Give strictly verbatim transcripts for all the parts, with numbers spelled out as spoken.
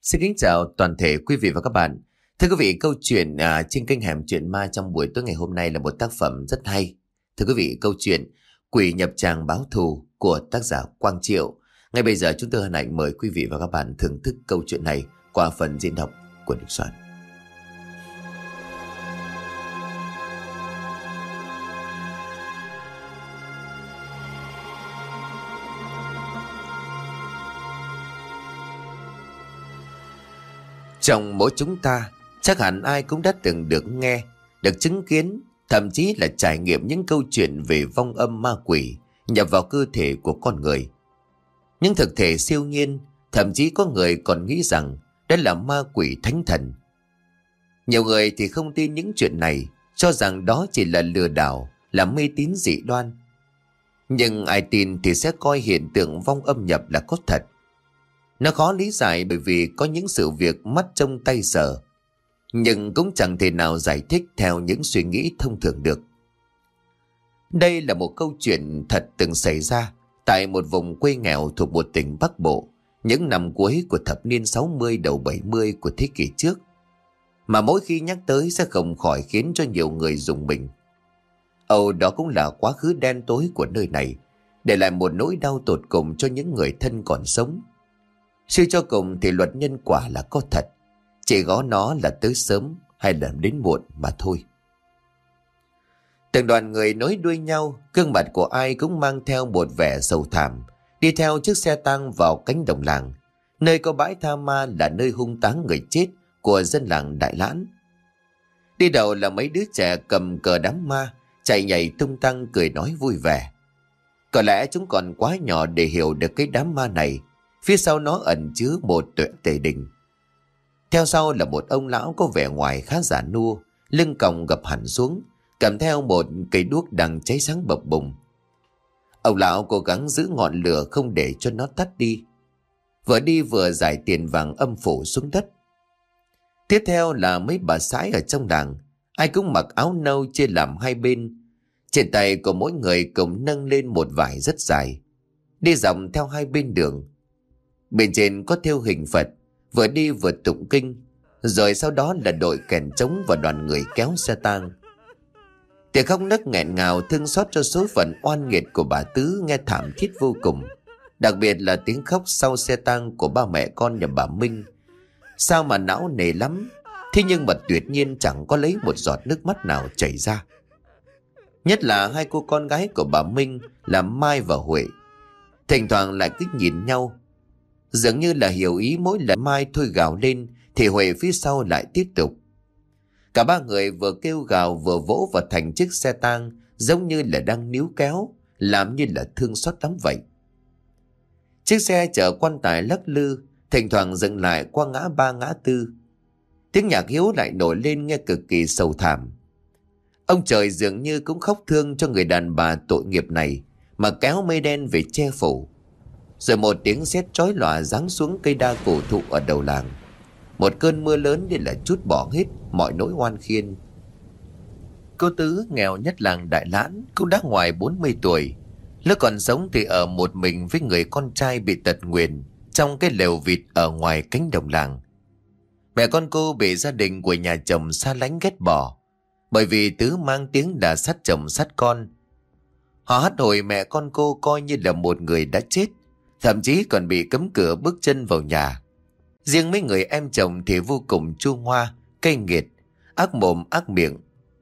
Xin kính chào toàn thể quý vị và các bạn. Thưa quý vị, câu chuyện à, trên kênh Hẻm Chuyện Ma trong buổi tối ngày hôm nay là một tác phẩm rất hay. Thưa quý vị, câu chuyện Quỷ nhập tràng báo thù của tác giả Quang Triệu. Ngay bây giờ chúng tôi hân hạnh mời quý vị và các bạn thưởng thức câu chuyện này qua phần diễn đọc của Đức Soạn. Trong mỗi chúng ta, chắc hẳn ai cũng đã từng được nghe, được chứng kiến, thậm chí là trải nghiệm những câu chuyện về vong âm ma quỷ nhập vào cơ thể của con người. Những thực thể siêu nhiên, thậm chí có người còn nghĩ rằng đó là ma quỷ thánh thần. Nhiều người thì không tin những chuyện này, cho rằng đó chỉ là lừa đảo, là mê tín dị đoan. Nhưng ai tin thì sẽ coi hiện tượng vong âm nhập là có thật. Nó khó lý giải bởi vì có những sự việc mắt trông tay sờ, nhưng cũng chẳng thể nào giải thích theo những suy nghĩ thông thường được. Đây là một câu chuyện thật từng xảy ra tại một vùng quê nghèo thuộc một tỉnh Bắc Bộ, những năm cuối của thập niên sáu mươi đầu bảy mươi của thế kỷ trước, mà mỗi khi nhắc tới sẽ không khỏi khiến cho nhiều người rùng mình. Âu đó cũng là quá khứ đen tối của nơi này, để lại một nỗi đau tột cùng cho những người thân còn sống. Suy cho cùng thì luật nhân quả là có thật, chỉ có nó là tới sớm hay là đến muộn mà thôi. Từng đoàn người nối đuôi nhau, gương mặt của ai cũng mang theo một vẻ sầu thảm, đi theo chiếc xe tang vào cánh đồng làng, nơi có bãi tha ma là nơi hung táng người chết của dân làng Đại Lãn. Đi đầu là mấy đứa trẻ cầm cờ đám ma, chạy nhảy tung tăng cười nói vui vẻ. Có lẽ chúng còn quá nhỏ để hiểu được cái đám ma này. Phía sau nó ẩn chứa một tuệ tề đình. Theo sau là một ông lão có vẻ ngoài khá già nua, lưng còng gập hẳn xuống, cầm theo một cây đuốc đang cháy sáng bập bùng. Ông lão cố gắng giữ ngọn lửa không để cho nó tắt đi, vừa đi vừa giải tiền vàng âm phủ xuống đất. Tiếp theo là mấy bà sái ở trong làng, ai cũng mặc áo nâu chia làm hai bên. Trên tay của mỗi người cùng nâng lên một vải rất dài, đi dọc theo hai bên đường. Bên trên có thêu hình Phật, vừa đi vừa tụng kinh, rồi sau đó là đội kèn trống và đoàn người kéo xe tang. Tiếng khóc nấc nghẹn ngào thương xót cho số phận oan nghiệt của bà Tứ nghe thảm thiết vô cùng. Đặc biệt là tiếng khóc sau xe tang của ba mẹ con nhà bà Minh. Sao mà não nề lắm, thế nhưng mà tuyệt nhiên chẳng có lấy một giọt nước mắt nào chảy ra. Nhất là hai cô con gái của bà Minh là Mai và Huệ, thỉnh thoảng lại cứ nhìn nhau, dường như là hiểu ý mỗi lần Mai thôi gào lên thì Huệ phía sau lại tiếp tục. Cả ba người vừa kêu gào vừa vỗ vào thành chiếc xe tang, giống như là đang níu kéo, làm như là thương xót lắm vậy. Chiếc xe chở quan tài lắc lư, thỉnh thoảng dừng lại qua ngã ba ngã tư. Tiếng nhạc hiếu lại nổi lên nghe cực kỳ sầu thảm. Ông trời dường như cũng khóc thương cho người đàn bà tội nghiệp này mà kéo mây đen về che phủ. Rồi một tiếng sét chói lòa giáng xuống cây đa cổ thụ ở đầu làng. Một cơn mưa lớn để là trút bỏ hết mọi nỗi oan khiên. Cô Tứ nghèo nhất làng Đại Lãn, cũng đã ngoài bốn mươi tuổi. Lúc còn sống thì ở một mình với người con trai bị tật nguyền trong cái lều vịt ở ngoài cánh đồng làng. Mẹ con cô bị gia đình của nhà chồng xa lánh ghét bỏ, bởi vì Tứ mang tiếng là sát chồng sát con. Họ hắt hủi mẹ con cô coi như là một người đã chết, thậm chí còn bị cấm cửa bước chân vào nhà. Riêng mấy người em chồng thì vô cùng chua ngoa, cay nghiệt, ác mồm ác miệng.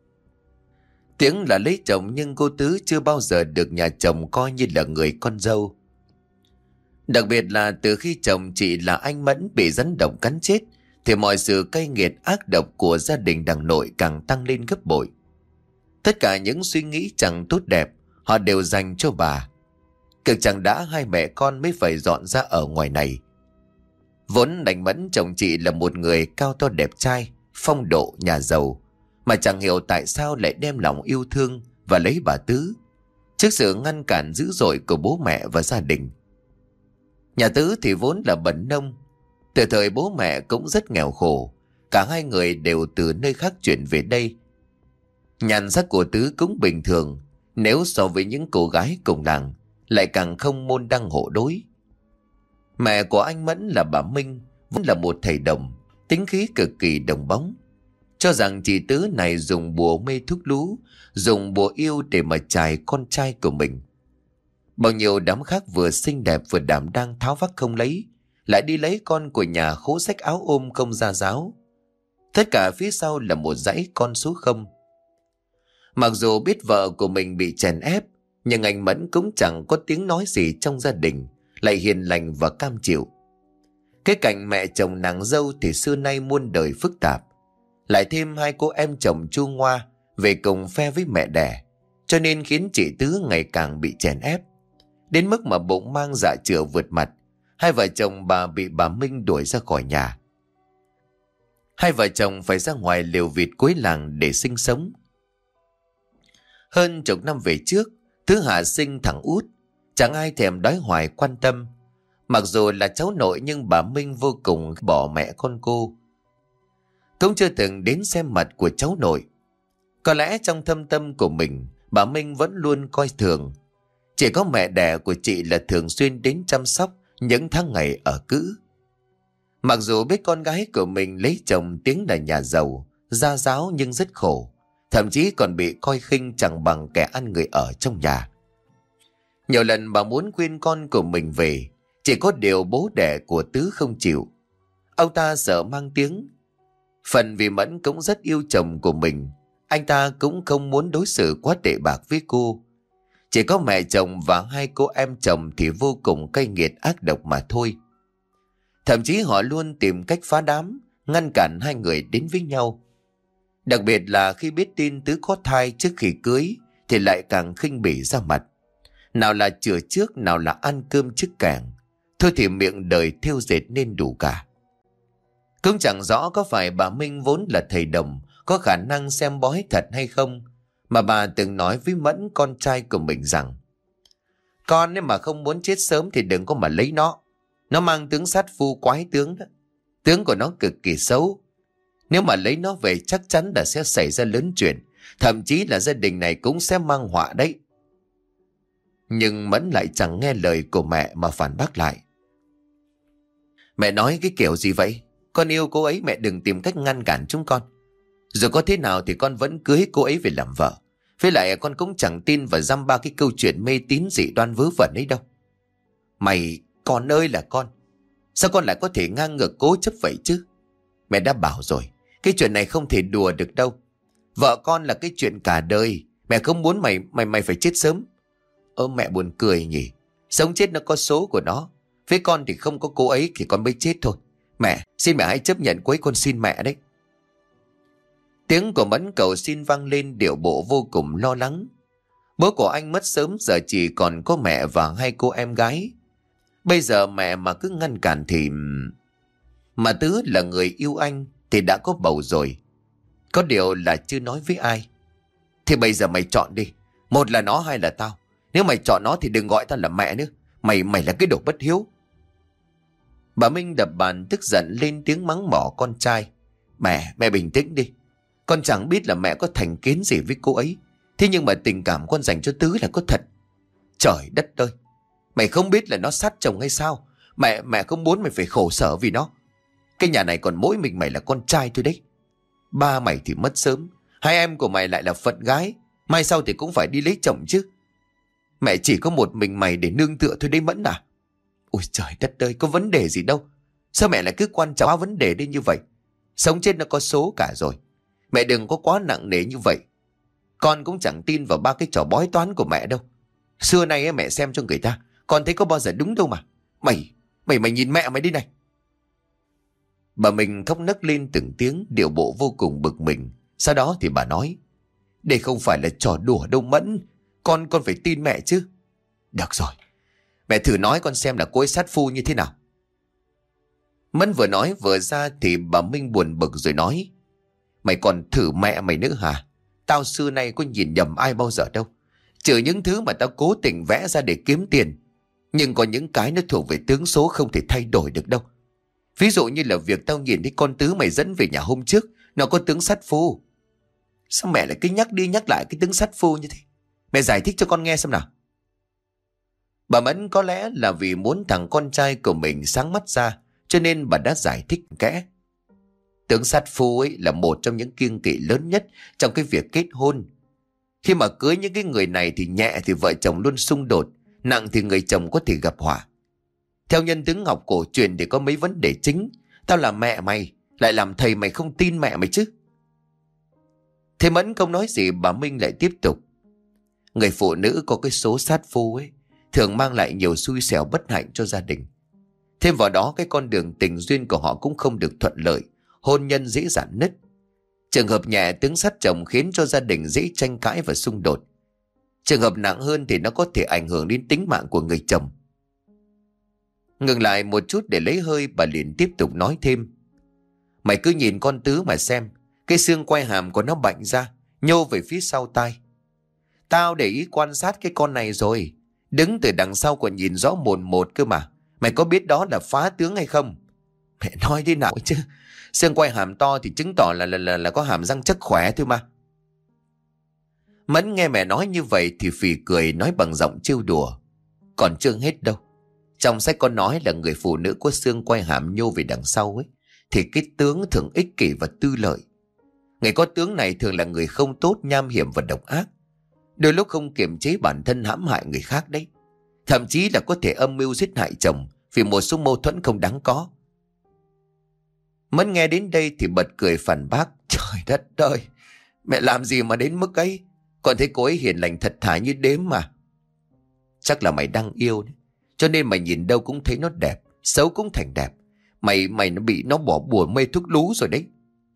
Tiếng là lấy chồng nhưng cô Tứ chưa bao giờ được nhà chồng coi như là người con dâu. Đặc biệt là từ khi chồng chị là anh Mẫn bị rắn độc cắn chết, thì mọi sự cay nghiệt ác độc của gia đình đằng nội càng tăng lên gấp bội. Tất cả những suy nghĩ chẳng tốt đẹp họ đều dành cho bà. Cực chẳng đã hai mẹ con mới phải dọn ra ở ngoài này. Vốn anh Mẫn chồng chị là một người cao to đẹp trai, phong độ nhà giàu, mà chẳng hiểu tại sao lại đem lòng yêu thương và lấy bà Tứ trước sự ngăn cản dữ dội của bố mẹ và gia đình. Nhà Tứ thì vốn là bần nông, từ thời bố mẹ cũng rất nghèo khổ, cả hai người đều từ nơi khác chuyển về đây. Nhan sắc của Tứ cũng bình thường, nếu so với những cô gái cùng làng, lại càng không môn đăng hộ đối. Mẹ của anh Mẫn là bà Minh, vốn là một thầy đồng, tính khí cực kỳ đồng bóng, cho rằng chị Tứ này dùng bùa mê thuốc lú, dùng bùa yêu để mà chài con trai của mình. Bao nhiêu đám khác vừa xinh đẹp vừa đảm đang tháo vác không lấy, lại đi lấy con của nhà khố xách áo ôm không ra giáo. Tất cả phía sau là một dãy con số không. Mặc dù biết vợ của mình bị chèn ép, nhưng anh Mẫn cũng chẳng có tiếng nói gì trong gia đình, lại hiền lành và cam chịu. Cái cảnh mẹ chồng nàng dâu thì xưa nay muôn đời phức tạp, lại thêm hai cô em chồng Chu Ngoa về cùng phe với mẹ đẻ, cho nên khiến chị Tứ ngày càng bị chèn ép, đến mức mà bụng mang dạ chửa vượt mặt. Hai vợ chồng bà bị bà Minh đuổi ra khỏi nhà. Hai vợ chồng phải ra ngoài lều vịt cuối làng để sinh sống. Hơn chục năm về trước, Thứ hạ sinh thằng út, chẳng ai thèm đói hoài quan tâm. Mặc dù là cháu nội nhưng bà Minh vô cùng bỏ mẹ con cô, cũng chưa từng đến xem mặt của cháu nội. Có lẽ trong thâm tâm của mình, bà Minh vẫn luôn coi thường. Chỉ có mẹ đẻ của chị là thường xuyên đến chăm sóc những tháng ngày ở cữ. Mặc dù biết con gái của mình lấy chồng tiếng là nhà giàu, gia giáo nhưng rất khổ, thậm chí còn bị coi khinh chẳng bằng kẻ ăn người ở trong nhà. Nhiều lần bà muốn khuyên con của mình về, chỉ có điều bố đẻ của Tứ không chịu. Ông ta sợ mang tiếng. Phần vì Mẫn cũng rất yêu chồng của mình, anh ta cũng không muốn đối xử quá tệ bạc với cô. Chỉ có mẹ chồng và hai cô em chồng thì vô cùng cay nghiệt ác độc mà thôi. Thậm chí họ luôn tìm cách phá đám, ngăn cản hai người đến với nhau. Đặc biệt là khi biết tin Tứ có thai trước khi cưới thì lại càng khinh bỉ ra mặt. Nào là chữa trước, nào là ăn cơm trước càng. Thôi thì miệng đời thêu dệt nên đủ cả. Cũng chẳng rõ có phải bà Minh vốn là thầy đồng, có khả năng xem bói thật hay không, mà bà từng nói với Mẫn con trai của mình rằng: con nếu mà không muốn chết sớm thì đừng có mà lấy nó. Nó mang tướng sát phu quái tướng đó. Tướng của nó cực kỳ xấu. Nếu mà lấy nó về chắc chắn là sẽ xảy ra lớn chuyện, thậm chí là gia đình này cũng sẽ mang họa đấy. Nhưng Mẫn lại chẳng nghe lời của mẹ mà phản bác lại: mẹ nói cái kiểu gì vậy? Con yêu cô ấy, mẹ đừng tìm cách ngăn cản chúng con. Rồi có thế nào thì con vẫn cưới cô ấy về làm vợ. Với lại con cũng chẳng tin vào dăm ba cái câu chuyện mê tín dị đoan vớ vẩn ấy đâu. Mày, con ơi là con, sao con lại có thể ngang ngược cố chấp vậy chứ? Mẹ đã bảo rồi, cái chuyện này không thể đùa được đâu. Vợ con là cái chuyện cả đời. Mẹ không muốn mày mày mày phải chết sớm. Ơ mẹ buồn cười nhỉ. Sống chết nó có số của nó. Với con thì không có cô ấy thì con mới chết thôi. Mẹ, xin mẹ hãy chấp nhận cô ấy, con xin mẹ đấy. Tiếng của Mẫn cầu xin vang lên điệu bộ vô cùng lo lắng. Bố của anh mất sớm, giờ chỉ còn có mẹ và hai cô em gái. Bây giờ mẹ mà cứ ngăn cản thì... Mà Tứ là người yêu anh thì đã có bầu rồi. Có điều là chưa nói với ai. Thì bây giờ mày chọn đi. Một là nó, hai là tao. Nếu mày chọn nó thì đừng gọi tao là mẹ nữa. Mày mày là cái đồ bất hiếu. Bà Minh đập bàn tức giận lên tiếng mắng mỏ con trai. Mẹ, mẹ bình tĩnh đi. Con chẳng biết là mẹ có thành kiến gì với cô ấy. Thế nhưng mà tình cảm con dành cho Tứ là có thật. Trời đất ơi, mày không biết là nó sát chồng hay sao? Mẹ mẹ không muốn mày phải khổ sở vì nó. Cái nhà này còn mỗi mình mày là con trai thôi đấy. Ba mày thì mất sớm, hai em của mày lại là phận gái, mai sau thì cũng phải đi lấy chồng chứ. Mẹ chỉ có một mình mày để nương tựa thôi đấy Mẫn à. Ôi trời đất ơi, có vấn đề gì đâu. Sao mẹ lại cứ quan trọng quá vấn đề đến như vậy? Sống chết nó có số cả rồi. Mẹ đừng có quá nặng nề như vậy. Con cũng chẳng tin vào ba cái trò bói toán của mẹ đâu. Xưa nay ấy, mẹ xem cho người ta, con thấy có bao giờ đúng đâu mà. Mày, mày mày nhìn mẹ mày đi này. Bà mình khóc nấc lên từng tiếng, điệu bộ vô cùng bực mình. Sau đó thì bà nói: đây không phải là trò đùa đâu Mẫn. Con con phải tin mẹ chứ. Được rồi, mẹ thử nói con xem là cô ấy sát phu như thế nào. Mẫn vừa nói vừa ra thì bà Minh buồn bực rồi nói: mày còn thử mẹ mày nữa hả? Tao xưa nay có nhìn nhầm ai bao giờ đâu. Trừ những thứ mà tao cố tình vẽ ra để kiếm tiền. Nhưng có những cái nó thuộc về tướng số không thể thay đổi được đâu. Ví dụ như là việc tao nhìn thấy con Tứ mày dẫn về nhà hôm trước, nó có tướng sát phu. Sao mẹ lại cứ nhắc đi nhắc lại cái tướng sát phu như thế? Mẹ giải thích cho con nghe xem nào. Bà Mẫn có lẽ là vì muốn thằng con trai của mình sáng mắt ra, cho nên bà đã giải thích kẽ. Tướng sát phu ấy là một trong những kiêng kỵ lớn nhất trong cái việc kết hôn. Khi mà cưới những cái người này thì nhẹ thì vợ chồng luôn xung đột, nặng thì người chồng có thể gặp họa. Theo nhân tướng học cổ truyền thì có mấy vấn đề chính. Tao là mẹ mày, lại làm thầy mày không tin mẹ mày chứ. Thế Mẫn không nói gì, bà Minh lại tiếp tục. Người phụ nữ có cái số sát phu ấy thường mang lại nhiều xui xẻo bất hạnh cho gia đình. Thêm vào đó cái con đường tình duyên của họ cũng không được thuận lợi, hôn nhân dễ rạn nứt. Trường hợp nhẹ tướng sát chồng khiến cho gia đình dễ tranh cãi và xung đột. Trường hợp nặng hơn thì nó có thể ảnh hưởng đến tính mạng của người chồng. Ngừng lại một chút để lấy hơi, bà liền tiếp tục nói thêm. Mày cứ nhìn con Tứ mà xem, cái xương quai hàm của nó bạnh ra, nhô về phía sau tai. Tao để ý quan sát cái con này rồi, đứng từ đằng sau còn nhìn rõ mồn một cơ mà. Mày có biết đó là phá tướng hay không? Mẹ nói thế nào chứ, xương quai hàm to thì chứng tỏ là là, là, là có hàm răng chắc khỏe thôi mà. Mẫn nghe mẹ nói như vậy thì phì cười, nói bằng giọng trêu đùa. Còn chưa hết đâu. Trong sách có nói là người phụ nữ có xương quai hàm nhô về đằng sau ấy, thì cái tướng thường ích kỷ và tư lợi. Người có tướng này thường là người không tốt, nham hiểm và độc ác. Đôi lúc không kiềm chế bản thân hãm hại người khác đấy. Thậm chí là có thể âm mưu giết hại chồng vì một số mâu thuẫn không đáng có. Mẫn nghe đến đây thì bật cười phản bác. Trời đất ơi, mẹ làm gì mà đến mức ấy? Còn thấy cô ấy hiền lành thật thà như đếm mà. Chắc là mày đang yêu đấy, cho nên mày nhìn đâu cũng thấy nó đẹp, xấu cũng thành đẹp. Mày mày nó bị nó bỏ bùa mê thuốc lú rồi đấy.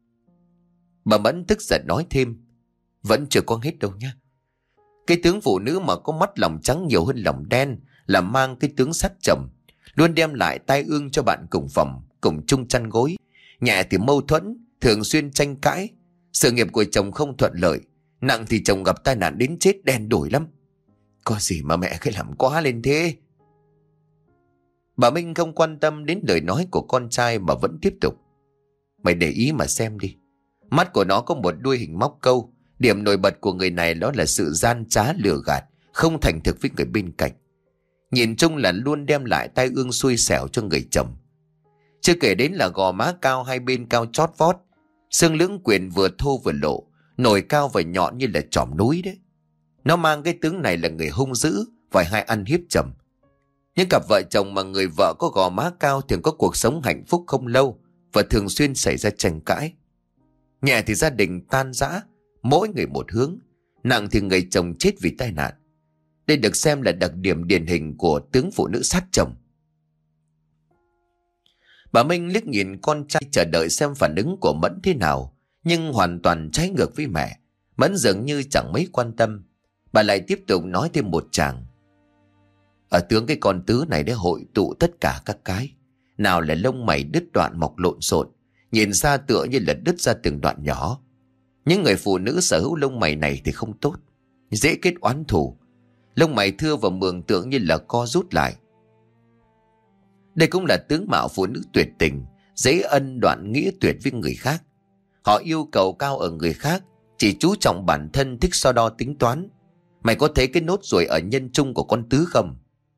Bà Mẫn tức giận nói thêm. Vẫn chưa có hết đâu nha. Cái tướng phụ nữ mà có mắt lòng trắng nhiều hơn lòng đen là mang cái tướng sắt chồng, luôn đem lại tai ương cho bạn cùng phòng, cùng chung chăn gối. Nhẹ thì mâu thuẫn, thường xuyên tranh cãi. Sự nghiệp của chồng không thuận lợi, nặng thì chồng gặp tai nạn đến chết đen đủi lắm. Có gì mà mẹ cứ làm quá lên thế? Bà Minh không quan tâm đến lời nói của con trai mà vẫn tiếp tục. Mày để ý mà xem đi. Mắt của nó có một đuôi hình móc câu. Điểm nổi bật của người này đó là sự gian trá lừa gạt, không thành thực với người bên cạnh. Nhìn chung là luôn đem lại tai ương xui xẻo cho người chồng. Chưa kể đến là gò má cao hai bên cao chót vót, xương lưỡng quyền vừa thô vừa lộ, nổi cao và nhọn như là chòm núi đấy. Nó mang cái tướng này là người hung dữ và hay ăn hiếp chồng. Những cặp vợ chồng mà người vợ có gò má cao thường có cuộc sống hạnh phúc không lâu và thường xuyên xảy ra tranh cãi. Nhẹ thì gia đình tan rã, mỗi người một hướng, nặng thì người chồng chết vì tai nạn. Đây được xem là đặc điểm điển hình của tướng phụ nữ sát chồng. Bà Minh liếc nhìn con trai chờ đợi xem phản ứng của Mẫn thế nào, nhưng hoàn toàn trái ngược với mẹ. Mẫn dường như chẳng mấy quan tâm. Bà lại tiếp tục nói thêm một tràng. Ở tướng cái con Tứ này để hội tụ tất cả các cái. Nào là lông mày đứt đoạn mọc lộn xộn, nhìn xa tựa như là đứt ra từng đoạn nhỏ. Những người phụ nữ sở hữu lông mày này thì không tốt, dễ kết oán thù. Lông mày thưa và mường tượng như là co rút lại. Đây cũng là tướng mạo phụ nữ tuyệt tình, dễ ân đoạn nghĩa tuyệt với người khác. Họ yêu cầu cao ở người khác, chỉ chú trọng bản thân, thích so đo tính toán. Mày có thấy cái nốt ruồi ở nhân trung của con Tứ không?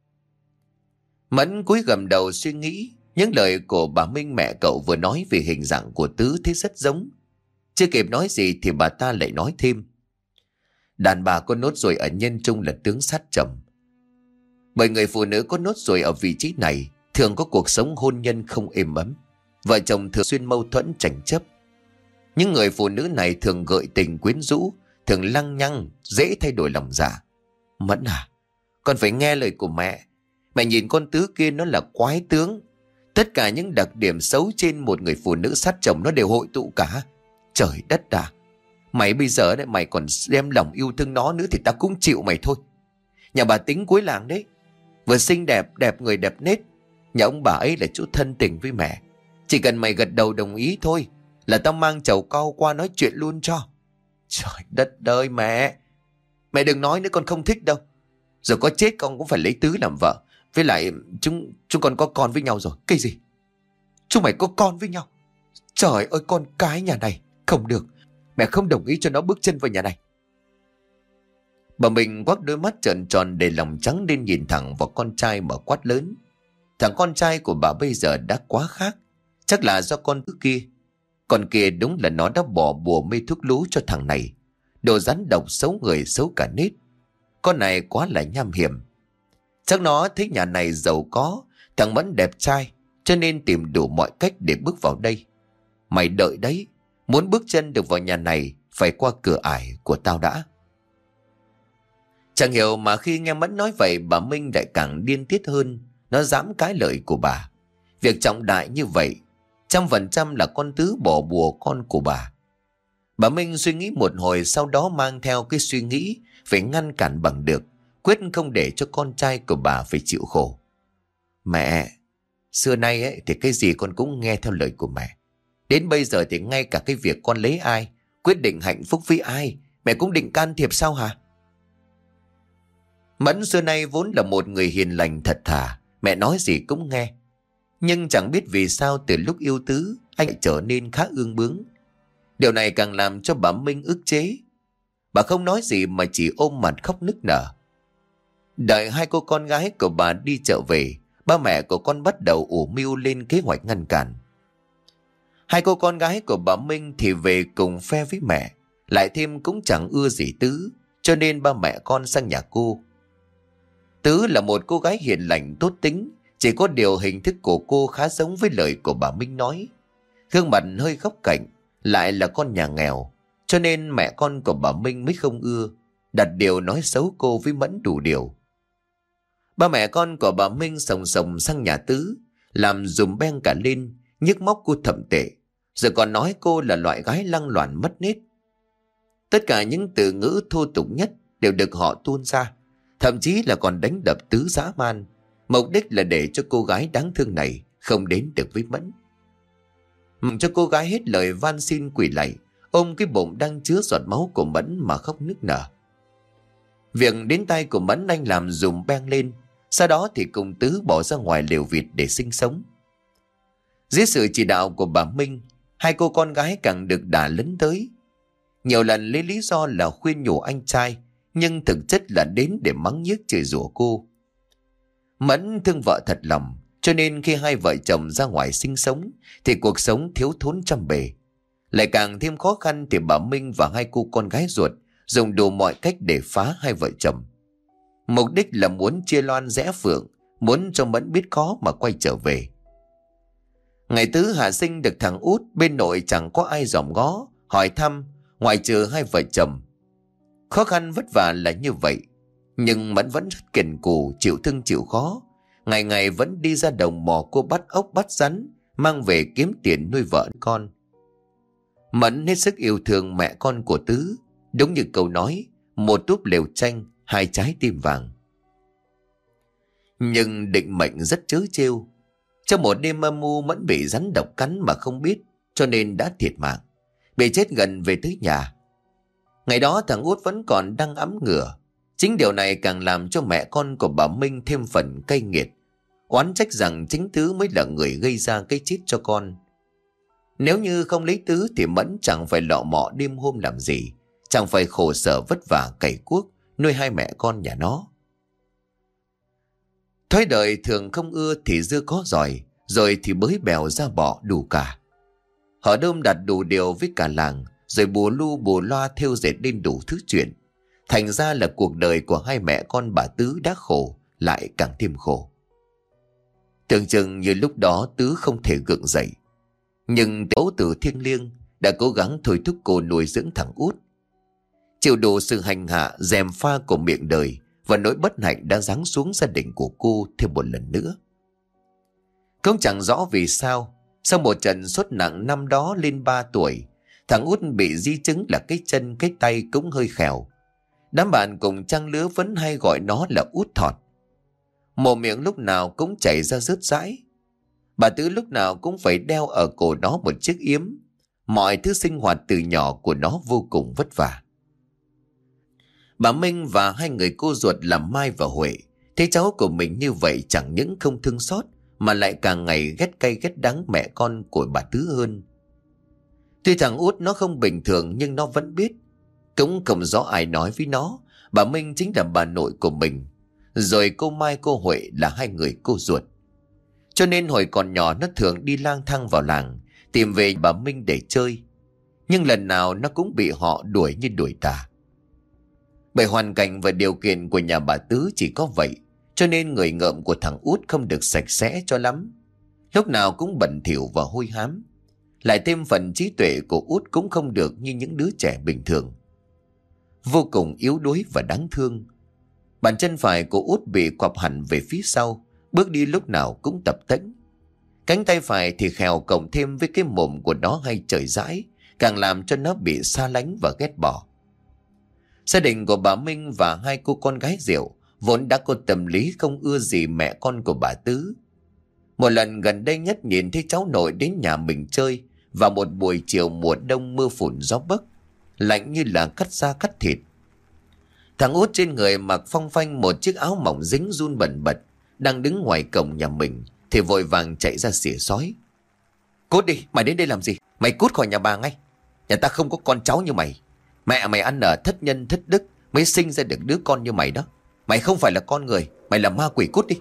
Mẫn cúi gầm đầu suy nghĩ. Những lời của bà Minh mẹ cậu vừa nói về hình dạng của Tứ thấy rất giống. Chưa kịp nói gì thì bà ta lại nói thêm. Đàn bà có nốt ruồi ở nhân trung là tướng sát chồng. Bởi người phụ nữ có nốt ruồi ở vị trí này thường có cuộc sống hôn nhân không êm ấm. Vợ chồng thường xuyên mâu thuẫn tranh chấp. Những người phụ nữ này thường gợi tình quyến rũ, thường lăng nhăng, dễ thay đổi lòng dạ. Mẫn à, con phải nghe lời của mẹ. Mẹ nhìn con Tứ kia nó là quái tướng. Tất cả những đặc điểm xấu trên một người phụ nữ sát chồng nó đều hội tụ cả. Trời đất à, mày bây giờ đấy mày còn đem lòng yêu thương nó nữa thì ta cũng chịu mày thôi. Nhà bà tính cuối làng đấy, vừa xinh đẹp, đẹp người đẹp nết. Nhà ông bà ấy là chỗ thân tình với mẹ. Chỉ cần mày gật đầu đồng ý thôi là tao mang chầu cau qua nói chuyện luôn cho. Trời đất ơi mẹ, mẹ đừng nói nữa, con không thích đâu. Rồi có chết con cũng phải lấy Tứ làm vợ. Với lại chúng chúng con có con với nhau rồi. Cái gì? Chúng mày có con với nhau? Trời ơi, con cái nhà này không được. Mẹ không đồng ý cho nó bước chân vào nhà này. Bà mình quắc đôi mắt trợn tròn để lòng trắng lên nhìn thẳng vào con trai mà quát lớn. thằng con trai của bà bây giờ đã quá khác. Chắc là do con thứ kia. Con kia đúng là nó đã bỏ bùa mê thuốc lú cho thằng này. Đồ rắn độc xấu người xấu cả nết. Con này quá là nham hiểm. Chắc nó thấy nhà này giàu có, thằng Mẫn đẹp trai, cho nên tìm đủ mọi cách để bước vào đây. Mày đợi đấy, muốn bước chân được vào nhà này phải qua cửa ải của tao đã. Chẳng hiểu mà khi nghe Mẫn nói vậy, bà Minh lại càng điên tiết hơn. Nó dám cãi lời của bà. Việc trọng đại như vậy, trăm phần trăm là con Tứ bỏ bùa con của bà. Bà Minh suy nghĩ một hồi, sau đó mang theo cái suy nghĩ phải ngăn cản bằng được, quyết không để cho con trai của bà phải chịu khổ. Mẹ, xưa nay ấy, thì cái gì con cũng nghe theo lời của mẹ. Đến bây giờ thì ngay cả cái việc con lấy ai, quyết định hạnh phúc với ai, mẹ cũng định can thiệp sao hả? Mẫn xưa nay vốn là một người hiền lành thật thà, mẹ nói gì cũng nghe. Nhưng chẳng biết vì sao từ lúc yêu Tứ, anh lại trở nên khá ương bướng. Điều này càng làm cho bà Minh ức chế. Bà không nói gì mà chỉ ôm mặt khóc nức nở. Đợi hai cô con gái của bà đi chợ về, ba mẹ của con bắt đầu ủ mưu lên kế hoạch ngăn cản. Hai cô con gái của bà Minh thì về cùng phe với mẹ, lại thêm cũng chẳng ưa gì Tứ, cho nên ba mẹ con sang nhà cô. Tứ là một cô gái hiền lành tốt tính, chỉ có điều hình thức của cô khá giống với lời của bà Minh nói. Gương mặt hơi góc cạnh, lại là con nhà nghèo, cho nên mẹ con của bà Minh mới không ưa, đặt điều nói xấu cô với Mẫn đủ điều. Ba mẹ con của bà Minh sòng sòng sang nhà Tứ, làm dùm beng cả lên, nhức móc cô thậm tệ, rồi còn nói cô là loại gái lăng loàn mất nết. Tất cả những từ ngữ thô tục nhất đều được họ tuôn ra, thậm chí là còn đánh đập Tứ dã man, mục đích là để cho cô gái đáng thương này không đến được với Mẫn. Mong cho cô gái hết lời van xin quỳ lạy, ôm cái bụng đang chứa giọt máu của Mẫn mà khóc nức nở. Việc đến tay của Mẫn anh làm dùm beng lên, sau đó thì cùng Tứ bỏ ra ngoài lều vịt để sinh sống. Dưới sự chỉ đạo của bà Minh, hai cô con gái càng được đà lấn tới. Nhiều lần lấy lý do là khuyên nhủ anh trai, nhưng thực chất là đến để mắng nhiếc chửi rủa cô. Mẫn thương vợ thật lòng, cho nên khi hai vợ chồng ra ngoài sinh sống thì cuộc sống thiếu thốn trăm bề. Lại càng thêm khó khăn thì bà Minh và hai cô con gái ruột dùng đủ mọi cách để phá hai vợ chồng. Mục đích là muốn chia loan rẽ phượng, muốn cho Mẫn biết khó mà quay trở về. Ngày Tứ hạ sinh được thằng út, bên nội chẳng có ai dòm ngó, hỏi thăm, ngoại trừ hai vợ chồng. Khó khăn vất vả là như vậy, nhưng Mẫn vẫn rất kiên cù, chịu thương chịu khó. Ngày ngày vẫn đi ra đồng mò cô bắt ốc bắt rắn, mang về kiếm tiền nuôi vợ con. Mẫn hết sức yêu thương mẹ con của Tứ, đúng như câu nói, một túp lều tranh, hai trái tim vàng. Nhưng định mệnh rất trớ trêu. Trong một đêm âm mưu, Mẫn bị rắn độc cắn mà không biết, cho nên đã thiệt mạng, bị chết gần về tới nhà. Ngày đó thằng út vẫn còn đang ấm ngửa. Chính điều này càng làm cho mẹ con của bà Minh thêm phần cay nghiệt, oán trách rằng chính Tứ mới là người gây ra cái chết cho con. Nếu như không lấy Tứ thì Mẫn chẳng phải lọ mọ đêm hôm làm gì, chẳng phải khổ sở vất vả cày cuốc nuôi hai mẹ con nhà nó. Thói đời thường không ưa thì dưa có giỏi, rồi thì bới bèo ra bọ đủ cả. Họ đơm đặt đủ điều với cả làng, rồi bùa lu bùa loa thêu dệt lên đủ thứ chuyện. Thành ra là cuộc đời của hai mẹ con bà Tứ đã khổ, lại càng thêm khổ. Tưởng chừng như lúc đó Tứ không thể gượng dậy, nhưng Ấu Tử thiêng liêng đã cố gắng thôi thúc cô nuôi dưỡng thằng út. Chịu đủ sự hành hạ, gièm pha của miệng đời và nỗi bất hạnh đã giáng xuống gia đình của cô thêm một lần nữa. Cũng chẳng rõ vì sao, sau một trận sốt nặng năm đó lên ba tuổi, thằng út bị di chứng là cái chân cái tay cũng hơi khèo. Đám bạn cùng trang lứa vẫn hay gọi nó là út thọt. Mồm miệng lúc nào cũng chảy ra rớt rãi. Bà Tứ lúc nào cũng phải đeo ở cổ nó một chiếc yếm. Mọi thứ sinh hoạt từ nhỏ của nó vô cùng vất vả. Bà Minh và hai người cô ruột là Mai và Huệ thấy cháu của mình như vậy chẳng những không thương xót, mà lại càng ngày ghét cay ghét đắng mẹ con của bà Tứ hơn. Tuy thằng út nó không bình thường, nhưng nó vẫn biết. Cũng không rõ ai nói với nó, bà Minh chính là bà nội của mình, rồi cô Mai cô Huệ là hai người cô ruột. Cho nên hồi còn nhỏ nó thường đi lang thang vào làng, tìm về bà Minh để chơi. Nhưng lần nào nó cũng bị họ đuổi như đuổi tà. Bởi hoàn cảnh và điều kiện của nhà bà Tứ chỉ có vậy, cho nên người ngợm của thằng Út không được sạch sẽ cho lắm. Lúc nào cũng bẩn thỉu và hôi hám. Lại thêm phần trí tuệ của Út cũng không được như những đứa trẻ bình thường. Vô cùng yếu đuối và đáng thương. Bàn chân phải của Út bị quặp hẳn về phía sau, bước đi lúc nào cũng tập tễnh. Cánh tay phải thì khèo cộng thêm với cái mồm của nó hay trời dãi, càng làm cho nó bị xa lánh và ghét bỏ. Gia đình của bà Minh và hai cô con gái Diệu vốn đã có tâm lý không ưa gì mẹ con của bà Tứ. Một lần gần đây nhất nhìn thấy cháu nội đến nhà mình chơi vào một buổi chiều mùa đông mưa phùn gió bấc, lạnh như là cắt da cắt thịt. Thằng Út trên người mặc phong phanh một chiếc áo mỏng dính run bẩn bật, đang đứng ngoài cổng nhà mình thì vội vàng chạy ra xỉa xói. Cút đi, mày đến đây làm gì? Mày cút khỏi nhà bà ngay. Nhà ta không có con cháu như mày. Mẹ mày ăn ở thất nhân thất đức mới sinh ra được đứa con như mày đó. Mày không phải là con người, mày là ma quỷ, cút đi.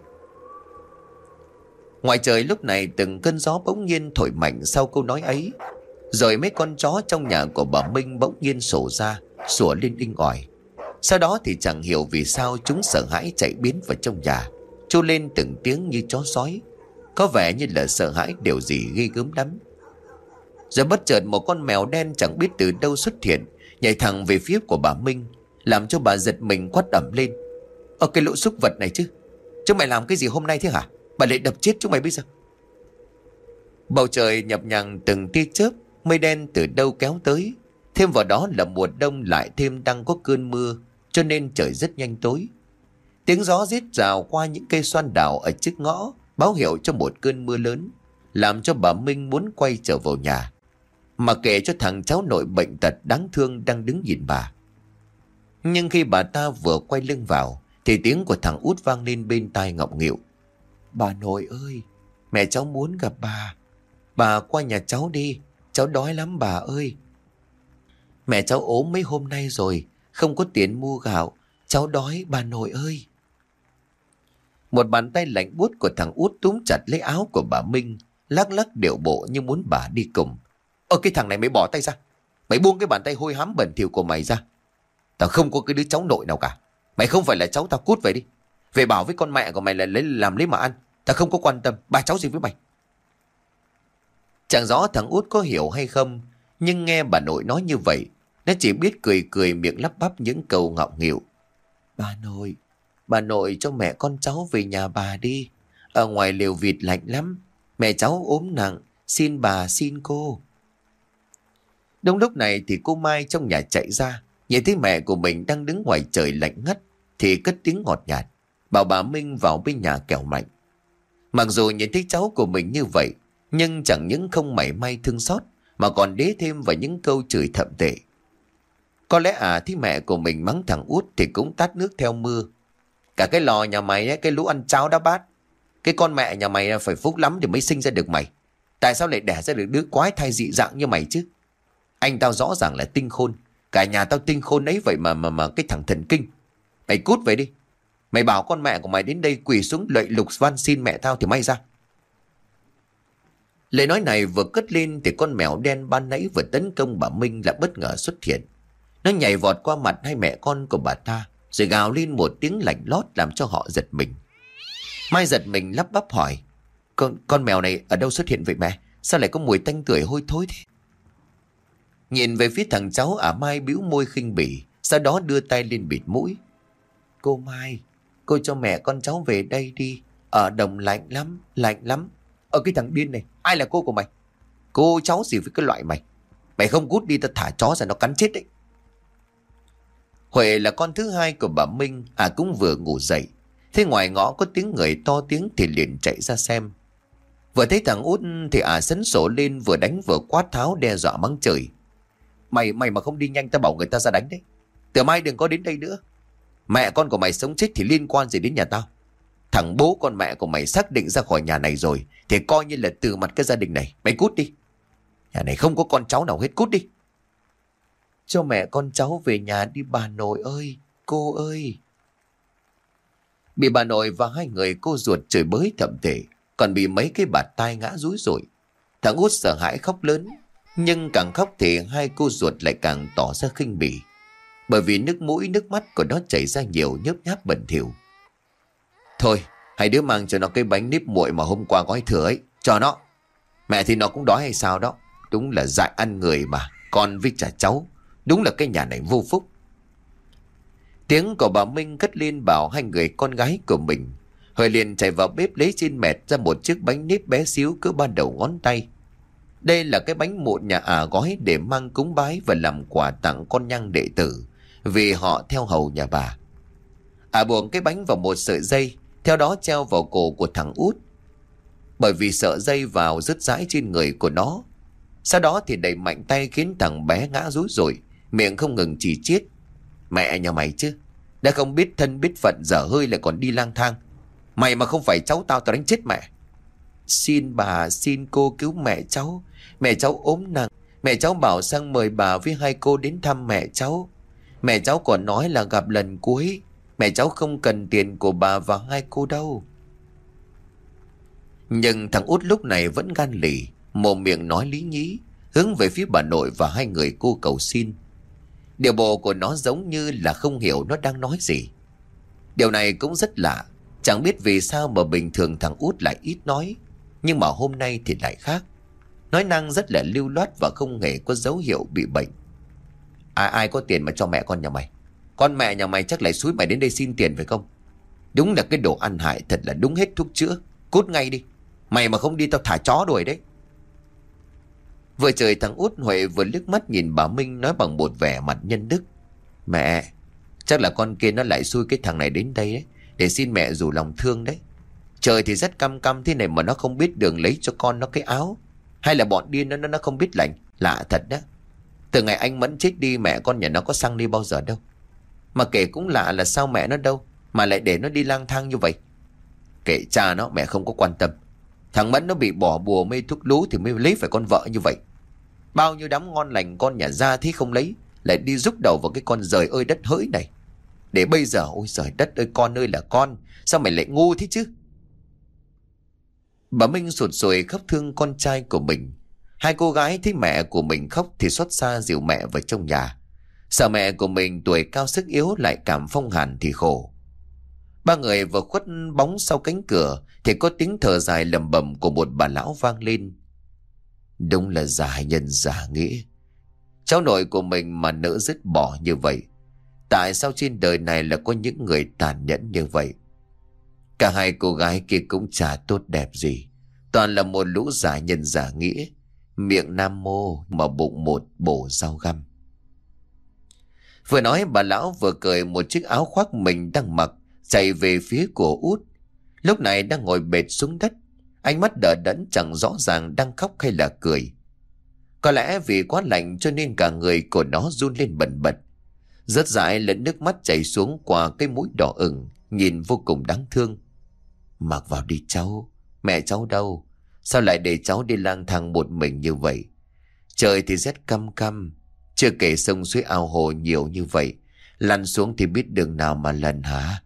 Ngoài trời lúc này từng cơn gió bỗng nhiên thổi mạnh sau câu nói ấy. Rồi mấy con chó trong nhà của bà Minh bỗng nhiên sổ ra, sủa lên inh ỏi. Sau đó thì chẳng hiểu vì sao chúng sợ hãi chạy biến vào trong nhà, trô lên từng tiếng như chó sói. Có vẻ như là sợ hãi điều gì ghê gớm lắm. Rồi bất chợt một con mèo đen chẳng biết từ đâu xuất hiện, nhảy thẳng về phía của bà Minh, làm cho bà giật mình quát ầm lên. Ơ cái lũ súc vật này chứ, chúng mày làm cái gì hôm nay thế hả? Bà lại đập chết chúng mày bây giờ. Bầu trời nhập nhằng từng tia chớp, mây đen từ đâu kéo tới. Thêm vào đó là mùa đông lại thêm đang có cơn mưa, cho nên trời rất nhanh tối. Tiếng gió rít rào qua những cây xoan đào ở trước ngõ báo hiệu cho một cơn mưa lớn, làm cho bà Minh muốn quay trở vào nhà, mà kể cho thằng cháu nội bệnh tật đáng thương đang đứng nhìn bà. Nhưng khi bà ta vừa quay lưng vào thì tiếng của thằng Út vang lên bên tai ngọng nghịu. Bà nội ơi, mẹ cháu muốn gặp bà. Bà qua nhà cháu đi, cháu đói lắm bà ơi. Mẹ cháu ốm mấy hôm nay rồi, không có tiền mua gạo, cháu đói bà nội ơi. Một bàn tay lạnh buốt của thằng Út túm chặt lấy áo của bà Minh, lắc lắc điệu bộ như muốn bà đi cùng. Ơ cái thằng này mày bỏ tay ra, mày buông cái bàn tay hôi hám bẩn thỉu của mày ra. Tao không có cái đứa cháu nội nào cả. Mày không phải là cháu tao, cút về đi. Về bảo với con mẹ của mày là lấy làm lấy mà ăn. Tao không có quan tâm bà cháu gì với mày. Chẳng rõ thằng Út có hiểu hay không, nhưng nghe bà nội nói như vậy, nó chỉ biết cười cười miệng lắp bắp những câu ngọng nghịu. Bà nội, bà nội cho mẹ con cháu về nhà bà đi. Ở ngoài lều vịt lạnh lắm. Mẹ cháu ốm nặng, xin bà xin cô. Đúng lúc này thì cô Mai trong nhà chạy ra, nhìn thấy mẹ của mình đang đứng ngoài trời lạnh ngắt thì cất tiếng ngọt nhạt, bảo bà Minh vào bên nhà kẻo mạnh. Mặc dù nhìn thấy cháu của mình như vậy, nhưng chẳng những không mảy may thương xót mà còn đế thêm vào những câu chửi thậm tệ. Có lẽ à thì mẹ của mình mắng thằng Út thì cũng tát nước theo mưa. Cả cái lò nhà mày ấy, cái lũ ăn cháo đá bát. Cái con mẹ nhà mày phải phúc lắm để mới sinh ra được mày. Tại sao lại đẻ ra được đứa quái thai dị dạng như mày chứ? Anh tao rõ ràng là tinh khôn, cả nhà tao tinh khôn ấy vậy mà mà mà cái thằng thần kinh. Mày cút về đi. Mày bảo con mẹ của mày đến đây quỳ xuống lạy lục van xin mẹ tao thì may ra. Lời nói này vừa cất lên thì con mèo đen ban nãy vừa tấn công bà Minh lại bất ngờ xuất hiện. Nó nhảy vọt qua mặt hai mẹ con của bà ta, rồi gào lên một tiếng lạnh lót làm cho họ giật mình. Mai giật mình lắp bắp hỏi, Con, con mèo này ở đâu xuất hiện vậy mẹ? Sao lại có mùi tanh tưởi hôi thối thế? Nhìn về phía thằng cháu, ả Mai bĩu môi khinh bỉ, sau đó đưa tay lên bịt mũi. Cô Mai, cô cho mẹ con cháu về đây đi. Ở đồng lạnh lắm, lạnh lắm. Ở cái thằng điên này, ai là cô của mày? Cô cháu gì với cái loại mày? Mày không cút đi ta thả chó ra nó cắn chết đấy. Huệ là con thứ hai của bà Minh, à cũng vừa ngủ dậy. Thế ngoài ngõ có tiếng người to tiếng thì liền chạy ra xem. Vừa thấy thằng Út thì à sấn sổ lên, vừa đánh vừa quát tháo đe dọa mắng chửi. Mày mày mà không đi nhanh ta bảo người ta ra đánh đấy. Từ mai đừng có đến đây nữa. Mẹ con của mày sống chết thì liên quan gì đến nhà tao? Thằng bố con mẹ của mày xác định ra khỏi nhà này rồi thì coi như là từ mặt cái gia đình này. Mày cút đi. Nhà này không có con cháu nào hết, cút đi. Cho mẹ con cháu về nhà đi bà nội ơi, cô ơi. Bị bà nội và hai người cô ruột chửi bới thậm tệ. còn bị mấy cái bạt tai ngã rúi rủi. Thằng út sợ hãi khóc lớn, nhưng càng khóc thì hai cô ruột lại càng tỏ ra khinh bỉ, bởi vì nước mũi nước mắt của nó chảy ra nhiều, nhớp nháp bẩn thỉu. Thôi, hai đứa mang cho nó cái bánh nếp nguội mà hôm qua gói thừa ấy, cho nó. Mẹ thì nó cũng đói hay sao đó. Đúng là dại ăn người mà, con với trả cháu. Đúng là cái nhà này vô phúc. Tiếng của bà Minh cất lên bảo hai người con gái của mình. Huệ liền chạy vào bếp lấy trên mẹt ra một chiếc bánh nếp bé xíu cỡ ban đầu ngón tay. Đây là cái bánh mụn nhà ả gói để mang cúng bái và làm quà tặng con nhang đệ tử, vì họ theo hầu nhà bà. Ả buộc cái bánh vào một sợi dây, theo đó treo vào cổ của thằng út, bởi vì sợ dây vào rứt rãi trên người của nó. Sau đó thì đẩy mạnh tay khiến thằng bé ngã rúi rủi, miệng không ngừng chỉ chiết. Mẹ nhà mày chứ, đã không biết thân biết phận dở hơi lại còn đi lang thang. Mày mà không phải cháu tao, tao đánh chết mẹ. Xin bà, xin cô cứu mẹ cháu. Mẹ cháu ốm nặng. Mẹ cháu bảo sang mời bà với hai cô đến thăm mẹ cháu. Mẹ cháu còn nói là gặp lần cuối. Mẹ cháu không cần tiền của bà và hai cô đâu. Nhưng thằng út lúc này vẫn gan lì, mồm miệng nói lý nhí, hướng về phía bà nội và hai người cô cầu xin. Điều bộ của nó giống như là không hiểu nó đang nói gì. Điều này cũng rất lạ. Chẳng biết vì sao mà bình thường thằng út lại ít nói, nhưng mà hôm nay thì lại khác. Nói năng rất là lưu loát và không hề có dấu hiệu bị bệnh. Ai ai có tiền mà cho mẹ con nhà mày? Con mẹ nhà mày chắc lại xúi mày đến đây xin tiền phải không? Đúng là cái đồ ăn hại, thật là đúng hết thuốc chữa. Cút ngay đi. Mày mà không đi tao thả chó đuổi đấy. Vừa trời thằng út Huệ vừa liếc mắt nhìn bà Minh, nói bằng một vẻ mặt nhân đức. Mẹ, chắc là con kia nó lại xui cái thằng này đến đây đấy, để xin mẹ rủ lòng thương đấy. Trời thì rất căm căm thế này mà nó không biết đường lấy cho con nó cái áo. Hay là bọn điên nó nó không biết lành. Lạ thật đó. Từ ngày anh Mẫn chết đi, mẹ con nhà nó có xăng đi bao giờ đâu. Mà kể cũng lạ là sao mẹ nó đâu mà lại để nó đi lang thang như vậy. Kể cha nó, mẹ không có quan tâm. Thằng Mẫn nó bị bỏ bùa mê thuốc lú thì mới lấy phải con vợ như vậy. Bao nhiêu đám ngon lành con nhà ra thế không lấy, lại đi rúc đầu vào cái con giời ơi đất hỡi này. Để bây giờ, ôi giời đất ơi, con ơi là con, sao mày lại ngu thế chứ? Bà Minh sụt sùi khóc thương con trai của mình. Hai cô gái thấy mẹ của mình khóc thì xót xa dìu mẹ vào trong nhà. Sợ mẹ của mình tuổi cao sức yếu lại cảm phong hàn thì khổ. Ba người vừa khuất bóng sau cánh cửa thì có tiếng thở dài lầm bầm của một bà lão vang lên. Đúng là giả nhân giả nghĩa. Cháu nội của mình mà nỡ dứt bỏ như vậy. Tại sao trên đời này là có những người tàn nhẫn như vậy? Cả hai cô gái kia cũng chả tốt đẹp gì, toàn là một lũ giả nhân giả nghĩa, miệng nam mô mà bụng một bổ dao găm. Vừa nói bà lão vừa cởi một chiếc áo khoác mình đang mặc, chạy về phía của út. Lúc này đang ngồi bệt xuống đất, ánh mắt đờ đẫn chẳng rõ ràng đang khóc hay là cười. Có lẽ vì quá lạnh cho nên cả người của nó run lên bần bật, rớt rãi lẫn nước mắt chảy xuống qua cái mũi đỏ ửng, nhìn vô cùng đáng thương. Mặc vào đi cháu, mẹ cháu đâu? Sao lại để cháu đi lang thang một mình như vậy? Trời thì rét căm căm, chưa kể sông suối ao hồ nhiều như vậy, lăn xuống thì biết đường nào mà lần hả?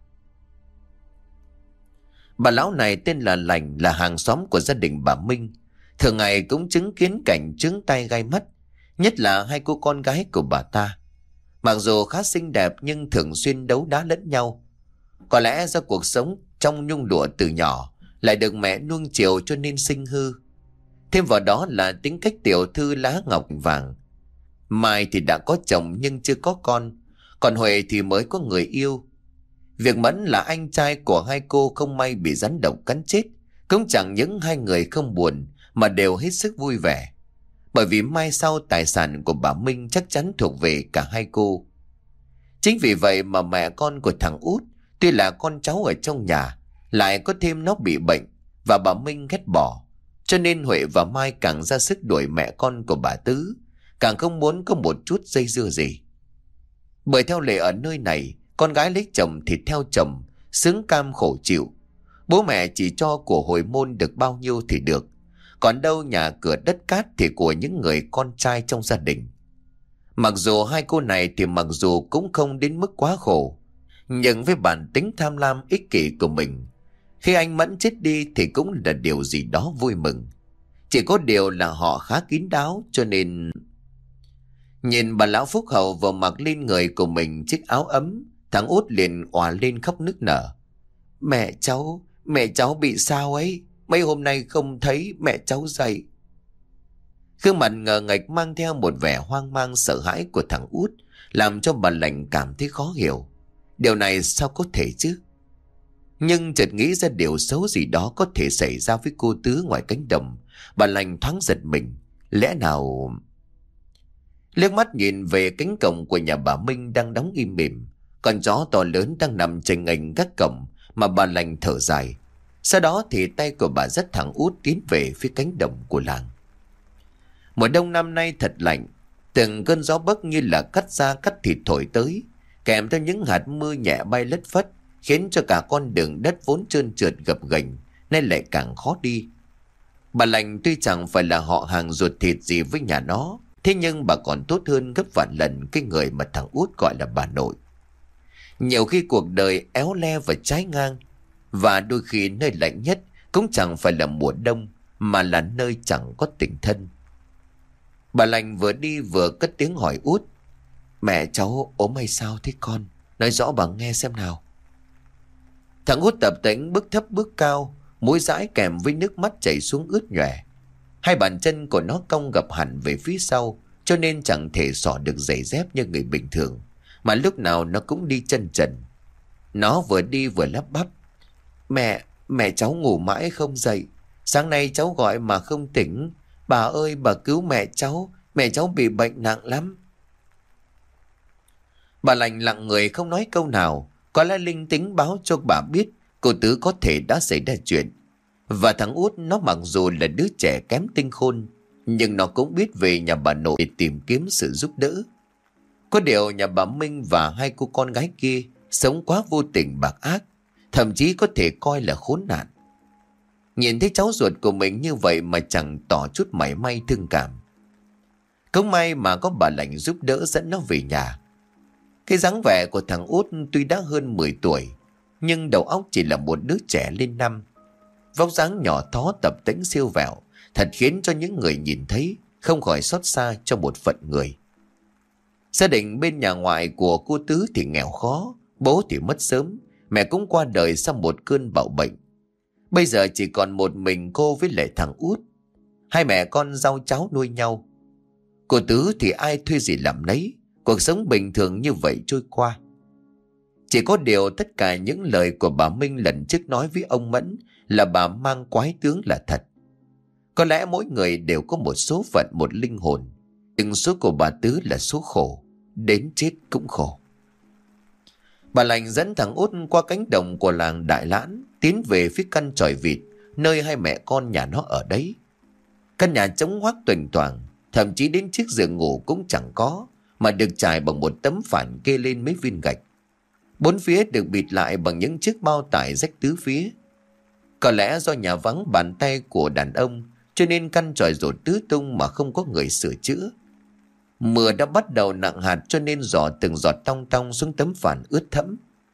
Bà lão này tên là Lành, là hàng xóm của gia đình bà Minh. Thường ngày cũng chứng kiến cảnh trướng tay gai mắt, nhất là hai cô con gái của bà ta. Mặc dù khá xinh đẹp nhưng thường xuyên đấu đá lẫn nhau. Có lẽ do cuộc sống trong nhung lụa từ nhỏ, lại được mẹ nuông chiều cho nên sinh hư. Thêm vào đó là tính cách tiểu thư lá ngọc vàng. Mai thì đã có chồng nhưng chưa có con, còn Huệ thì mới có người yêu. Việc Mẫn là anh trai của hai cô không may bị rắn độc cắn chết, cũng chẳng những hai người không buồn mà đều hết sức vui vẻ. Bởi vì mai sau tài sản của bà Minh chắc chắn thuộc về cả hai cô. Chính vì vậy mà mẹ con của thằng út, tuy là con cháu ở trong nhà, lại có thêm nó bị bệnh và bà Minh ghét bỏ. Cho nên Huệ và Mai càng ra sức đuổi mẹ con của bà Tứ, càng không muốn có một chút dây dưa gì. Bởi theo lệ ở nơi này, con gái lấy chồng thì theo chồng, xứng cam khổ chịu. Bố mẹ chỉ cho của hồi môn được bao nhiêu thì được, còn đâu nhà cửa đất cát thì của những người con trai trong gia đình. Mặc dù hai cô này thì mặc dù cũng không đến mức quá khổ, nhưng với bản tính tham lam ích kỷ của mình, Khi anh Mẫn chết đi thì cũng là điều gì đó vui mừng. Chỉ có điều là họ khá kín đáo cho nên... Nhìn bà lão Phúc Hậu vừa mặc lên người của mình chiếc áo ấm, thằng Út liền òa lên khóc nức nở. Mẹ cháu, mẹ cháu bị sao ấy? Mấy hôm nay không thấy mẹ cháu dậy. Gương mặt ngờ nghệch mang theo một vẻ hoang mang sợ hãi của thằng Út làm cho bà Lành cảm thấy khó hiểu. Điều này sao có thể chứ? Nhưng chợt nghĩ ra điều xấu gì đó có thể xảy ra với cô Tứ ngoài cánh đồng, bà Lành thoáng giật mình. Lẽ nào... Liếc mắt nhìn về cánh cổng của nhà bà Minh đang đóng im mỉm, con chó to lớn đang nằm chênh nghênh gác cổng mà bà Lành thở dài. Sau đó thì tay của bà dắt thằng Út tiến về phía cánh đồng của làng. Mùa đông năm nay thật lạnh, từng cơn gió bấc như là cắt da cắt thịt thổi tới, kèm theo những hạt mưa nhẹ bay lất phất, khiến cho cả con đường đất vốn trơn trượt gập ghềnh nay lại càng khó đi. Bà Lành tuy chẳng phải là họ hàng ruột thịt gì với nhà nó, thế nhưng bà còn tốt hơn gấp vạn lần cái người mà thằng Út gọi là bà nội. Nhiều khi cuộc đời éo le và trái ngang, và đôi khi nơi lạnh nhất cũng chẳng phải là mùa đông, mà là nơi chẳng có tình thân. Bà Lành vừa đi vừa cất tiếng hỏi Út. Mẹ cháu ốm hay sao thế con? Nói rõ bà nghe xem nào. Thằng Út tập tễnh bước thấp bước cao, mũi dãi kèm với nước mắt chảy xuống ướt nhòe. Hai bàn chân của nó cong gập hẳn về phía sau, cho nên chẳng thể xỏ được giày dép như người bình thường, mà lúc nào nó cũng đi chân trần. Nó vừa đi vừa lắp bắp. Mẹ, mẹ cháu ngủ mãi không dậy. Sáng nay cháu gọi mà không tỉnh. Bà ơi, bà cứu mẹ cháu. Mẹ cháu bị bệnh nặng lắm. Bà Lành lặng người không nói câu nào. Có lẽ linh tính báo cho bà biết cô Tứ có thể đã xảy ra chuyện. Và thằng Út nó mặc dù là đứa trẻ kém tinh khôn, nhưng nó cũng biết về nhà bà nội để tìm kiếm sự giúp đỡ. Có điều nhà bà Minh và hai cô con gái kia sống quá vô tình bạc ác, thậm chí có thể coi là khốn nạn. Nhìn thấy cháu ruột của mình như vậy mà chẳng tỏ chút mảy may thương cảm. Cũng may mà có bà Lành giúp đỡ dẫn nó về nhà. Cái dáng vẻ của thằng Út tuy đã hơn mười tuổi, nhưng đầu óc chỉ là một đứa trẻ lên năm. Vóc dáng nhỏ thó tập tễnh siêu vẹo, thật khiến cho những người nhìn thấy không khỏi xót xa cho một phận người. Gia đình bên nhà ngoại của cô Tứ thì nghèo khó, bố thì mất sớm, mẹ cũng qua đời sau một cơn bạo bệnh. Bây giờ chỉ còn một mình cô với lại thằng Út. Hai mẹ con rau cháo nuôi nhau. Cô Tứ thì ai thuê gì làm nấy, cuộc sống bình thường như vậy trôi qua. Chỉ có điều tất cả những lời của bà Minh lần trước nói với ông Mẫn là bà mang quái tướng là thật. Có lẽ mỗi người đều có một số phận, một linh hồn. Nhưng số của bà Tứ là số khổ, đến chết cũng khổ. Bà Lành dẫn thằng Út qua cánh đồng của làng Đại Lãn, tiến về phía căn chòi vịt, nơi hai mẹ con nhà nó ở đấy. Căn nhà trống hoác toành toàng, thậm chí đến chiếc giường ngủ cũng chẳng có, mà được trải bằng một tấm phản kê lên mấy viên gạch. Bốn phía được bịt lại bằng những chiếc bao tải rách tứ phía. Có lẽ do nhà vắng bàn tay của đàn ông, cho nên căn chòi rột tứ tung mà không có người sửa chữa. Mưa đã bắt đầu nặng hạt, cho nên giọt từng giọt tong tong xuống tấm phản ướt thẫm.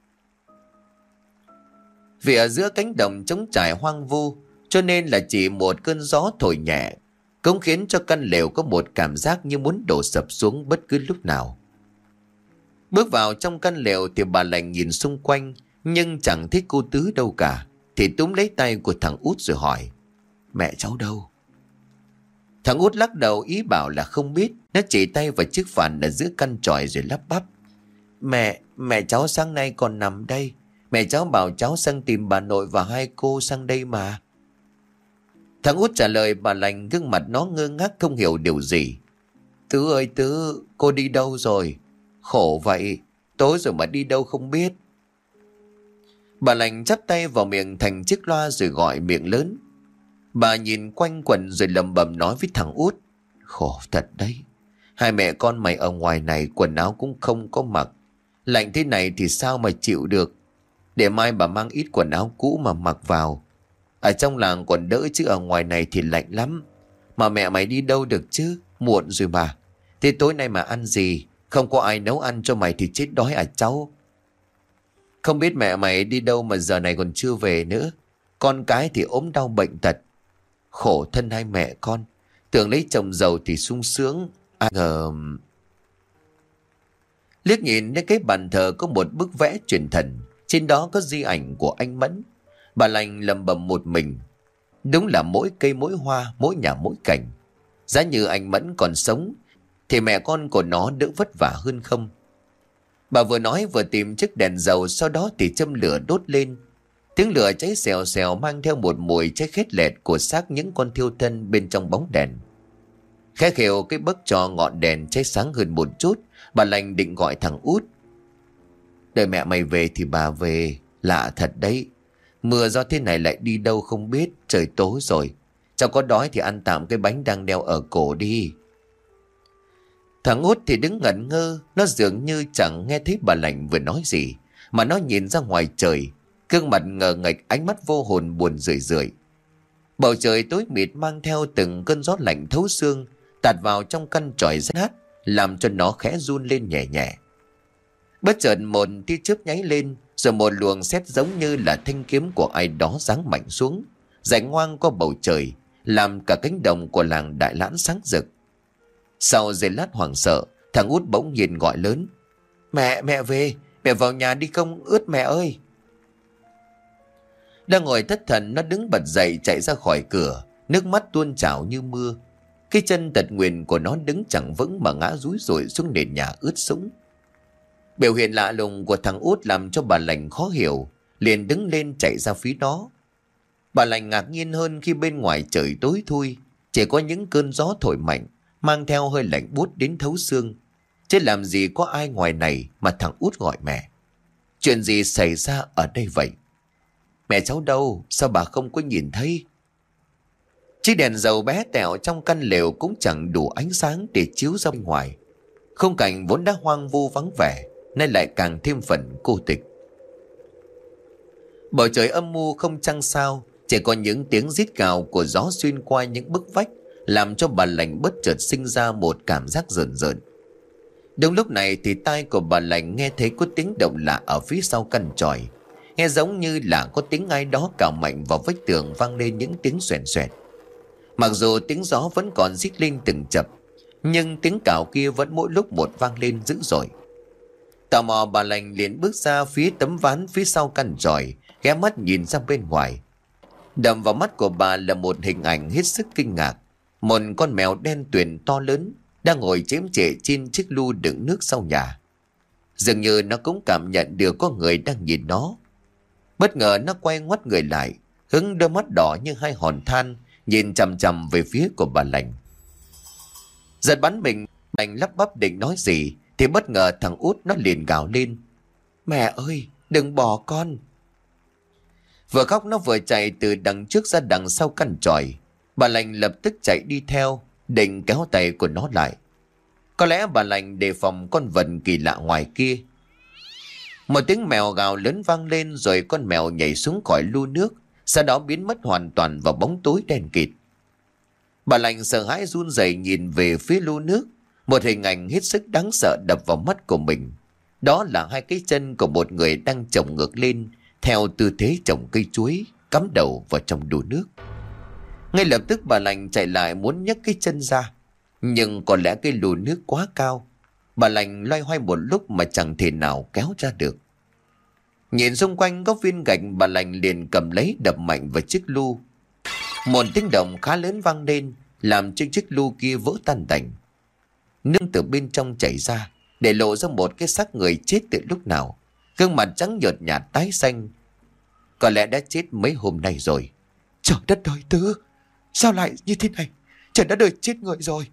Vì ở giữa cánh đồng trống trải hoang vu, cho nên là chỉ một cơn gió thổi nhẹ cũng khiến cho căn lều có một cảm giác như muốn đổ sập xuống bất cứ lúc nào. Bước vào trong căn lều thì bà Lành nhìn xung quanh, nhưng chẳng thấy cô Tứ đâu cả, thì túm lấy tay của thằng Út rồi hỏi. Mẹ cháu đâu? Thằng Út lắc đầu ý bảo là không biết. Nó chỉ tay vào chiếc phản ở giữa căn chòi rồi lắp bắp. Mẹ, mẹ cháu sáng nay còn nằm đây. Mẹ cháu bảo cháu sang tìm bà nội và hai cô sang đây mà. Thằng Út trả lời bà Lành, gương mặt nó ngơ ngác không hiểu điều gì. Tứ ơi Tứ, cô đi đâu rồi? Khổ vậy, tối rồi mà đi đâu không biết. Bà Lành chắp tay vào miệng thành chiếc loa rồi gọi miệng lớn. Bà nhìn quanh quẩn rồi lầm bầm nói với thằng Út. Khổ thật đấy. Hai mẹ con mày ở ngoài này quần áo cũng không có mặc. Lạnh thế này thì sao mà chịu được. Để mai bà mang ít quần áo cũ mà mặc vào. Ở trong làng còn đỡ chứ ở ngoài này thì lạnh lắm. Mà mẹ mày đi đâu được chứ? Muộn rồi mà. Thế tối nay mà ăn gì? Không có ai nấu ăn cho mày thì chết đói à cháu? Không biết mẹ mày đi đâu mà giờ này còn chưa về nữa. Con cái thì ốm đau bệnh tật. Khổ thân hai mẹ con. Tưởng lấy chồng giàu thì sung sướng. Ai ngờ... Liếc nhìn đến cái bàn thờ có một bức vẽ truyền thần. Trên đó có di ảnh của anh Mẫn. Bà lành lầm bầm một mình. Đúng là mỗi cây mỗi hoa, mỗi nhà mỗi cảnh. Giá như anh Mẫn còn sống thì mẹ con của nó đỡ vất vả hơn không? Bà vừa nói vừa tìm chiếc đèn dầu, sau đó thì châm lửa đốt lên. Tiếng lửa cháy xèo xèo mang theo một mùi cháy khét lẹt của xác những con thiêu thân bên trong bóng đèn. Khẽ khều cái bấc cho ngọn đèn cháy sáng hơn một chút, bà lành định gọi thằng Út. Đợi mẹ mày về thì bà về. Lạ thật đấy. Mưa gió thế này lại đi đâu không biết. Trời tối rồi. Cháu có đói thì ăn tạm cái bánh đang đeo ở cổ đi. Thằng Út thì đứng ngẩn ngơ. Nó dường như chẳng nghe thấy bà lành vừa nói gì, mà nó nhìn ra ngoài trời, gương mặt ngờ nghệch, ánh mắt vô hồn buồn rười rượi. Bầu trời tối mịt mang theo từng cơn gió lạnh thấu xương tạt vào trong căn tròi rách nát, làm cho nó khẽ run lên nhẹ nhẹ. Bất chợt một tia chớp nháy lên, rồi một luồng sét giống như là thanh kiếm của ai đó giáng mạnh xuống, rải ngoang qua bầu trời, làm cả cánh đồng của làng Đại Lãn sáng rực. Sau giây lát hoảng sợ, thằng Út bỗng nhiên gọi lớn: Mẹ, mẹ về, mẹ vào nhà đi không ướt mẹ ơi. Đang ngồi thất thần, nó đứng bật dậy chạy ra khỏi cửa, nước mắt tuôn trào như mưa. Cái chân tật nguyền của nó đứng chẳng vững mà ngã rúi rủi xuống nền nhà ướt sũng. Biểu hiện lạ lùng của thằng Út làm cho bà lành khó hiểu, liền đứng lên chạy ra phía đó. Bà lành ngạc nhiên hơn khi bên ngoài trời tối thui, chỉ có những cơn gió thổi mạnh, mang theo hơi lạnh buốt đến thấu xương. Chứ làm gì có ai ngoài này mà thằng Út gọi mẹ. Chuyện gì xảy ra ở đây vậy? Mẹ cháu đâu? Sao bà không có nhìn thấy? Chiếc đèn dầu bé tẹo trong căn lều cũng chẳng đủ ánh sáng để chiếu ra bên ngoài. Khung cảnh vốn đã hoang vu vắng vẻ, nay lại càng thêm phần cô tịch. Bầu trời âm mưu không trăng sao, chỉ có những tiếng rít gào của gió xuyên qua những bức vách, làm cho bà lành bất chợt sinh ra một cảm giác rợn rợn. Đúng lúc này thì tai của bà lành nghe thấy có tiếng động lạ ở phía sau căn chòi, nghe giống như là có tiếng ai đó cào mạnh vào vách tường, vang lên những tiếng xoèn xoẹt. Mặc dù tiếng gió vẫn còn rít lên từng chập, nhưng tiếng cào kia vẫn mỗi lúc một vang lên dữ dội. Tò mò, bà lành liền bước ra phía tấm ván phía sau căn chòi, ghé mắt nhìn ra bên ngoài. Đập vào mắt của bà là một hình ảnh hết sức kinh ngạc. Một con mèo đen tuyền to lớn đang ngồi chém chệ trên chiếc lu đựng nước sau nhà. Dường như nó cũng cảm nhận được có người đang nhìn nó. Bất ngờ nó quay ngoắt người lại, hướng đôi mắt đỏ như hai hòn than nhìn chằm chằm về phía của bà lành. Giật bắn mình, lành lắp bắp định nói gì thì bất ngờ thằng Út nó liền gào lên: Mẹ ơi, đừng bỏ con. Vừa khóc nó vừa chạy từ đằng trước ra đằng sau căn chòi. Bà lành lập tức chạy đi theo, định kéo tay của nó lại. Có lẽ bà lành đề phòng con vật kỳ lạ ngoài kia. Một tiếng mèo gào lớn vang lên, rồi con mèo nhảy xuống khỏi lu nước, sau đó biến mất hoàn toàn vào bóng tối đen kịt. Bà lành sợ hãi run rẩy nhìn về phía lu nước. Một hình ảnh hết sức đáng sợ đập vào mắt của mình. Đó là hai cái chân của một người đang chồng ngược lên theo tư thế trồng cây chuối, cắm đầu vào trong đu nước. Ngay lập tức bà lành chạy lại muốn nhấc cái chân ra, nhưng có lẽ cái lu nước quá cao. Bà lành loay hoay một lúc mà chẳng thể nào kéo ra được. Nhìn xung quanh có viên gạch, bà lành liền cầm lấy đập mạnh vào chiếc lu. Một tiếng động khá lớn vang lên, làm cho chiếc lu kia vỡ tan tành. Nước từ bên trong chảy ra, để lộ ra một cái xác người chết từ lúc nào. Gương mặt trắng nhợt nhạt tái xanh, có lẽ đã chết mấy hôm nay rồi. Trời đất ơi Tư, sao lại như thế này? Trời đã đời chết người rồi.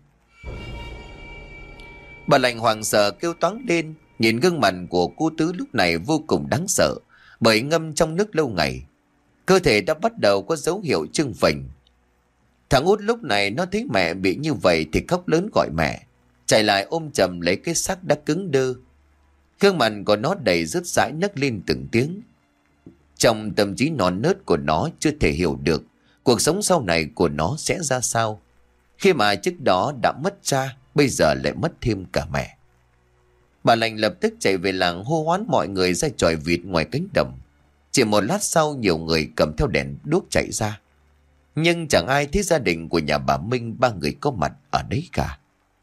Bà lành hoảng sợ kêu toáng lên. Nhìn gương mặt của cô Tứ lúc này vô cùng đáng sợ, bởi ngâm trong nước lâu ngày, cơ thể đã bắt đầu có dấu hiệu trưng phình. Thằng Út lúc này nó thấy mẹ bị như vậy thì khóc lớn gọi mẹ, chạy lại ôm chầm lấy cái xác đã cứng đơ. Gương mặt của nó đầy rứt rãi nấc lên từng tiếng. Trong tâm trí non nớt của nó chưa thể hiểu được cuộc sống sau này của nó sẽ ra sao, khi mà trước đó đã mất cha, bây giờ lại mất thêm cả mẹ. Bà lành lập tức chạy về làng hô hoán mọi người ra chòi vịt ngoài cánh đồng. Chỉ một lát sau nhiều người cầm theo đèn đuốc chạy ra. Nhưng chẳng ai thấy gia đình của nhà bà Minh ba người có mặt ở đấy cả.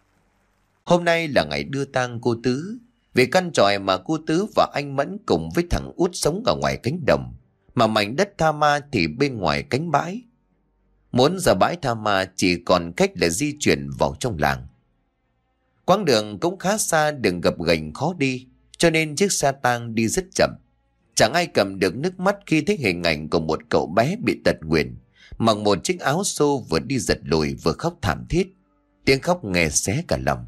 Hôm nay là ngày đưa tang cô Tứ. Vì căn tròi mà cô Tứ và anh Mẫn cùng với thằng Út sống ở ngoài cánh đồng, mà mảnh đất Tha Ma thì bên ngoài cánh bãi. Muốn ra bãi Tha Ma chỉ còn cách là di chuyển vào trong làng. Quãng đường cũng khá xa, đường gập ghềnh khó đi, cho nên chiếc xe tang đi rất chậm. Chẳng ai cầm được nước mắt khi thấy hình ảnh của một cậu bé bị tật nguyền, mặc một chiếc áo xô vừa đi giật lùi vừa khóc thảm thiết. Tiếng khóc nghe xé cả lòng.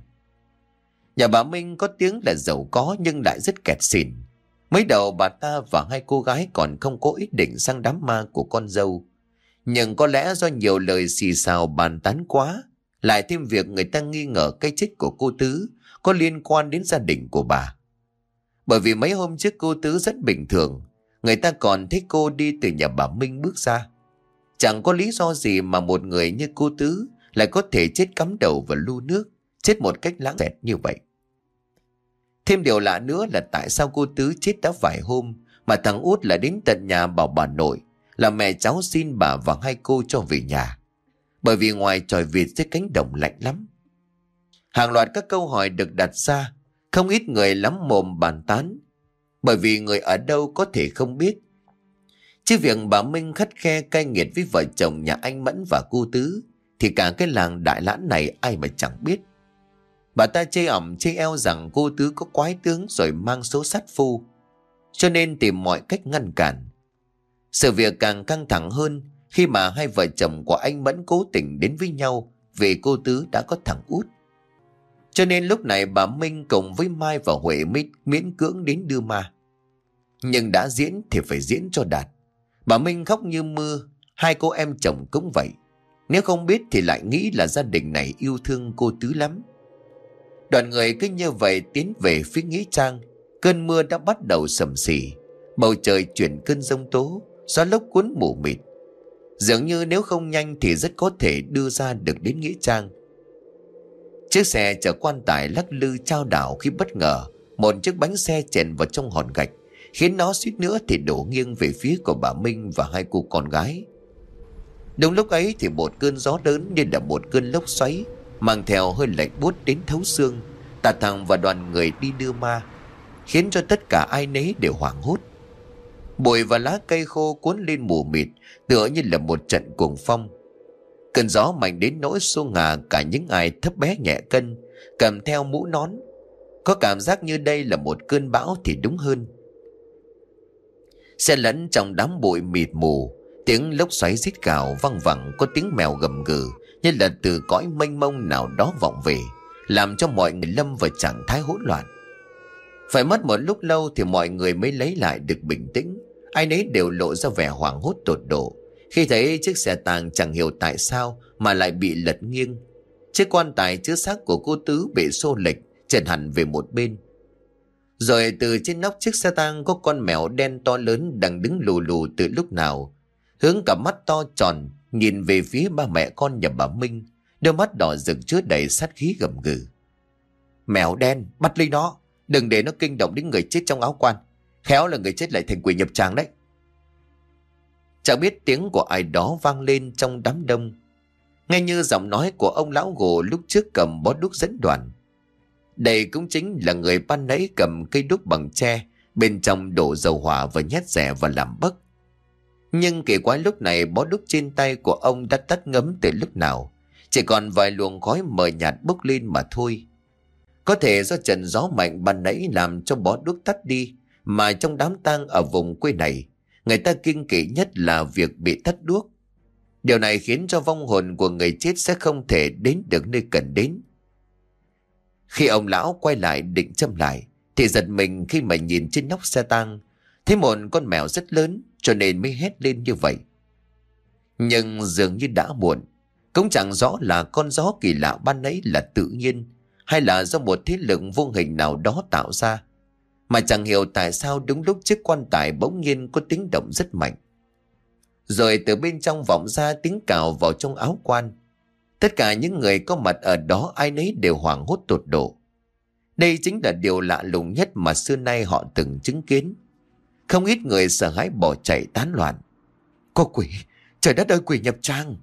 Nhà bà Minh có tiếng là giàu có nhưng lại rất kẹt xỉn. Mới đầu bà ta và hai cô gái còn không có ý định sang đám ma của con dâu. Nhưng có lẽ do nhiều lời xì xào bàn tán quá, lại thêm việc người ta nghi ngờ cái chết của cô Tứ có liên quan đến gia đình của bà. Bởi vì mấy hôm trước cô Tứ rất bình thường, người ta còn thấy cô đi từ nhà bà Minh bước ra. Chẳng có lý do gì mà một người như cô Tứ lại có thể chết cắm đầu vào lu nước, chết một cách lãng xẹt như vậy. Thêm điều lạ nữa là tại sao cô Tứ chết đã vài hôm mà thằng Út lại đến tận nhà bảo bà nội là mẹ cháu xin bà và hai cô cho về nhà. Bởi vì ngoài chòi vịt dưới cánh đồng lạnh lắm. Hàng loạt các câu hỏi được đặt ra, không ít người lắm mồm bàn tán. Bởi vì người ở đâu có thể không biết. Chứ việc bà Minh khắt khe cay nghiệt với vợ chồng nhà anh Mẫn và cô Tứ thì cả cái làng Đại Lãn này ai mà chẳng biết. Bà ta chê ỏm chê eo rằng cô Tứ có quái tướng rồi mang số sát phu, cho nên tìm mọi cách ngăn cản. Sự việc càng căng thẳng hơn khi mà hai vợ chồng của anh Mẫn cố tình đến với nhau vì cô Tứ đã có thằng Út. Cho nên lúc này bà Minh cùng với Mai và Huệ mới miễn cưỡng đến đưa ma. Nhưng đã diễn thì phải diễn cho đạt. Bà Minh khóc như mưa, hai cô em chồng cũng vậy. Nếu không biết thì lại nghĩ là gia đình này yêu thương cô Tứ lắm. Đoàn người cứ như vậy tiến về phía nghĩa trang. Cơn mưa đã bắt đầu sầm xì, bầu trời chuyển cơn giông tố, gió lốc cuốn mù mịt. Dường như nếu không nhanh thì rất có thể đưa ra được đến nghĩa trang. Chiếc xe chở quan tài lắc lư chao đảo khi bất ngờ một chiếc bánh xe chèn vào trong hòn gạch, khiến nó suýt nữa thì đổ nghiêng về phía của bà Minh và hai cô con gái. Đúng lúc ấy thì một cơn gió lớn như là một cơn lốc xoáy mang theo hơi lạnh buốt đến thấu xương tạt thẳng vào đoàn người đi đưa ma, khiến cho tất cả ai nấy đều hoảng hốt. Bụi và lá cây khô cuốn lên mù mịt, tựa như là một trận cuồng phong. Cơn gió mạnh đến nỗi xô ngả cả những ai thấp bé nhẹ cân, cầm theo mũ nón. Có cảm giác như đây là một cơn bão thì đúng hơn. Xen lẫn trong đám bụi mịt mù, tiếng lốc xoáy rít gào văng vẳng, có tiếng mèo gầm gừ như là từ cõi mênh mông nào đó vọng về, làm cho mọi người lâm vào trạng thái hỗn loạn. Phải mất một lúc lâu thì mọi người mới lấy lại được bình tĩnh. Ai nấy đều lộ ra vẻ hoảng hốt tột độ khi thấy chiếc xe tang chẳng hiểu tại sao mà lại bị lật nghiêng. Chiếc quan tài chứa xác của cô Tứ bị xô lệch, trần hẳn về một bên. Rồi từ trên nóc chiếc xe tang có con mèo đen to lớn đang đứng lù lù từ lúc nào, hướng cả mắt to tròn nhìn về phía ba mẹ con nhà bà Minh, đôi mắt đỏ rực chứa đầy sát khí gầm gừ. Mèo đen, bắt lấy nó, đừng để nó kinh động đến người chết trong áo quan, khéo là người chết lại thành quỷ nhập tràng đấy. Chẳng biết tiếng của ai đó vang lên trong đám đông, nghe như giọng nói của ông lão gồ lúc trước cầm bó đuốc dẫn đoàn. Đây cũng chính là người ban nãy cầm cây đuốc bằng tre, bên trong đổ dầu hỏa và nhét rẻ và làm bấc. Nhưng kỳ quái lúc này bó đuốc trên tay của ông đã tắt ngấm từ lúc nào, chỉ còn vài luồng khói mờ nhạt bốc lên mà thôi. Có thể do trận gió mạnh ban nãy làm cho bó đuốc tắt đi, mà trong đám tang ở vùng quê này, người ta kiêng kỵ nhất là việc bị tắt đuốc. Điều này khiến cho vong hồn của người chết sẽ không thể đến được nơi cần đến. Khi ông lão quay lại định châm lại thì giật mình khi mà nhìn trên nóc xe tang thấy một con mèo rất lớn, cho nên mới hét lên như vậy. Nhưng dường như đã muộn. Cũng chẳng rõ là con gió kỳ lạ ban nãy là tự nhiên hay là do một thế lực vô hình nào đó tạo ra, mà chẳng hiểu tại sao đúng lúc chiếc quan tài bỗng nhiên có tiếng động rất mạnh. Rồi từ bên trong vọng ra tiếng cào vào trong áo quan. Tất cả những người có mặt ở đó ai nấy đều hoảng hốt tột độ. Đây chính là điều lạ lùng nhất mà xưa nay họ từng chứng kiến. Không ít người sợ hãi bỏ chạy tán loạn. Có quỷ, trời đất ơi, quỷ nhập trang.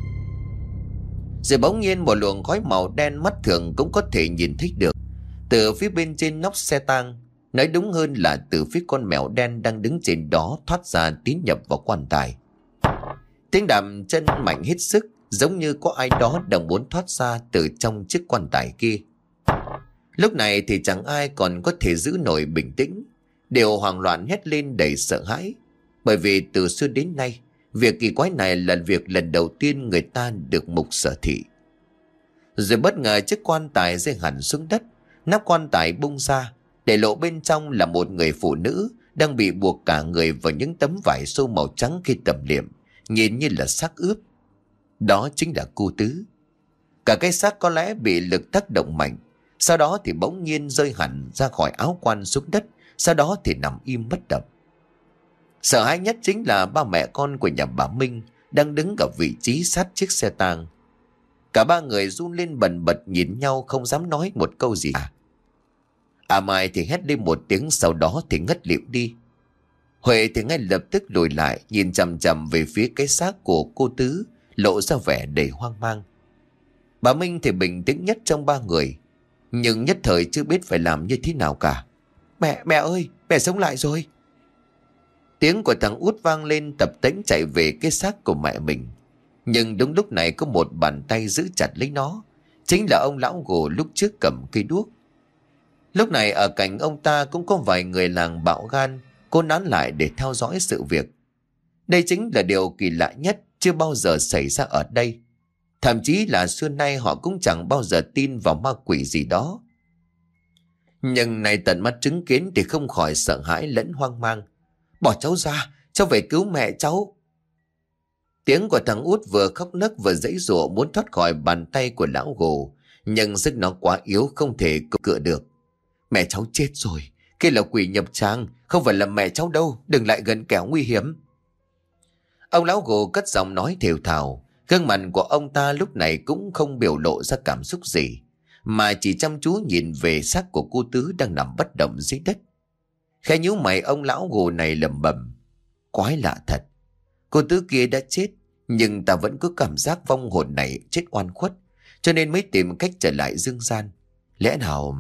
Rồi bỗng nhiên một luồng khói màu đen mắt thường cũng có thể nhìn thấy được từ phía bên trên nóc xe tang. Nói đúng hơn là từ phía con mèo đen đang đứng trên đó thoát ra tiến nhập vào quan tài. Tiếng đạp chân mạnh hết sức, giống như có ai đó đang muốn thoát ra từ trong chiếc quan tài kia. Lúc này thì chẳng ai còn có thể giữ nổi bình tĩnh, đều hoảng loạn hét lên đầy sợ hãi. Bởi vì từ xưa đến nay, việc kỳ quái này là việc lần đầu tiên người ta được mục sở thị. Rồi bất ngờ chiếc quan tài rơi hẳn xuống đất, nắp quan tài bung ra, để lộ bên trong là một người phụ nữ đang bị buộc cả người vào những tấm vải xô màu trắng khi tẩm liệm, nhìn như là xác ướp. Đó chính là cô Tứ. Cả cái xác có lẽ bị lực tác động mạnh, sau đó thì bỗng nhiên rơi hẳn ra khỏi áo quan xuống đất, sau đó thì nằm im bất động. Sợ hãi nhất chính là ba mẹ con của nhà bà Minh đang đứng ở vị trí sát chiếc xe tang. Cả ba người run lên bần bật nhìn nhau, không dám nói một câu gì. À, à Mai thì hét lên một tiếng, sau đó thì ngất lịm đi. Huệ thì ngay lập tức lùi lại, nhìn chằm chằm về phía cái xác của cô Tứ, lộ ra vẻ đầy hoang mang. Bà Minh thì bình tĩnh nhất trong ba người, nhưng nhất thời chưa biết phải làm như thế nào cả. Mẹ, mẹ ơi, mẹ sống lại rồi. Tiếng của thằng út vang lên, tập tễnh chạy về cái xác của mẹ mình. Nhưng đúng lúc này có một bàn tay giữ chặt lấy nó, chính là ông lão gồ lúc trước cầm cây đuốc. Lúc này ở cạnh ông ta cũng có vài người làng bạo gan, cố nán lại để theo dõi sự việc. Đây chính là điều kỳ lạ nhất, chưa bao giờ xảy ra ở đây. Thậm chí là xưa nay họ cũng chẳng bao giờ tin vào ma quỷ gì đó. Nhưng nay tận mắt chứng kiến thì không khỏi sợ hãi lẫn hoang mang. Bỏ cháu ra, cháu về cứu mẹ cháu. Tiếng của thằng út vừa khóc nấc vừa giãy giụa muốn thoát khỏi bàn tay của lão gồ, nhưng sức nó quá yếu, không thể cựa được. Mẹ cháu chết rồi, kia là quỷ nhập tràng, không phải là mẹ cháu đâu, đừng lại gần kẻo nguy hiểm. Ông lão gồ cất giọng nói thều thào, gương mặt của ông ta lúc này cũng không biểu lộ ra cảm xúc gì, mà chỉ chăm chú nhìn về xác của cô Tứ đang nằm bất động dưới đất. Khẽ nhíu mày, ông lão gồ này lẩm bẩm: quái lạ thật, cô Tứ kia đã chết, nhưng ta vẫn có cảm giác vong hồn này chết oan khuất, cho nên mới tìm cách trở lại dương gian. Lẽ nào...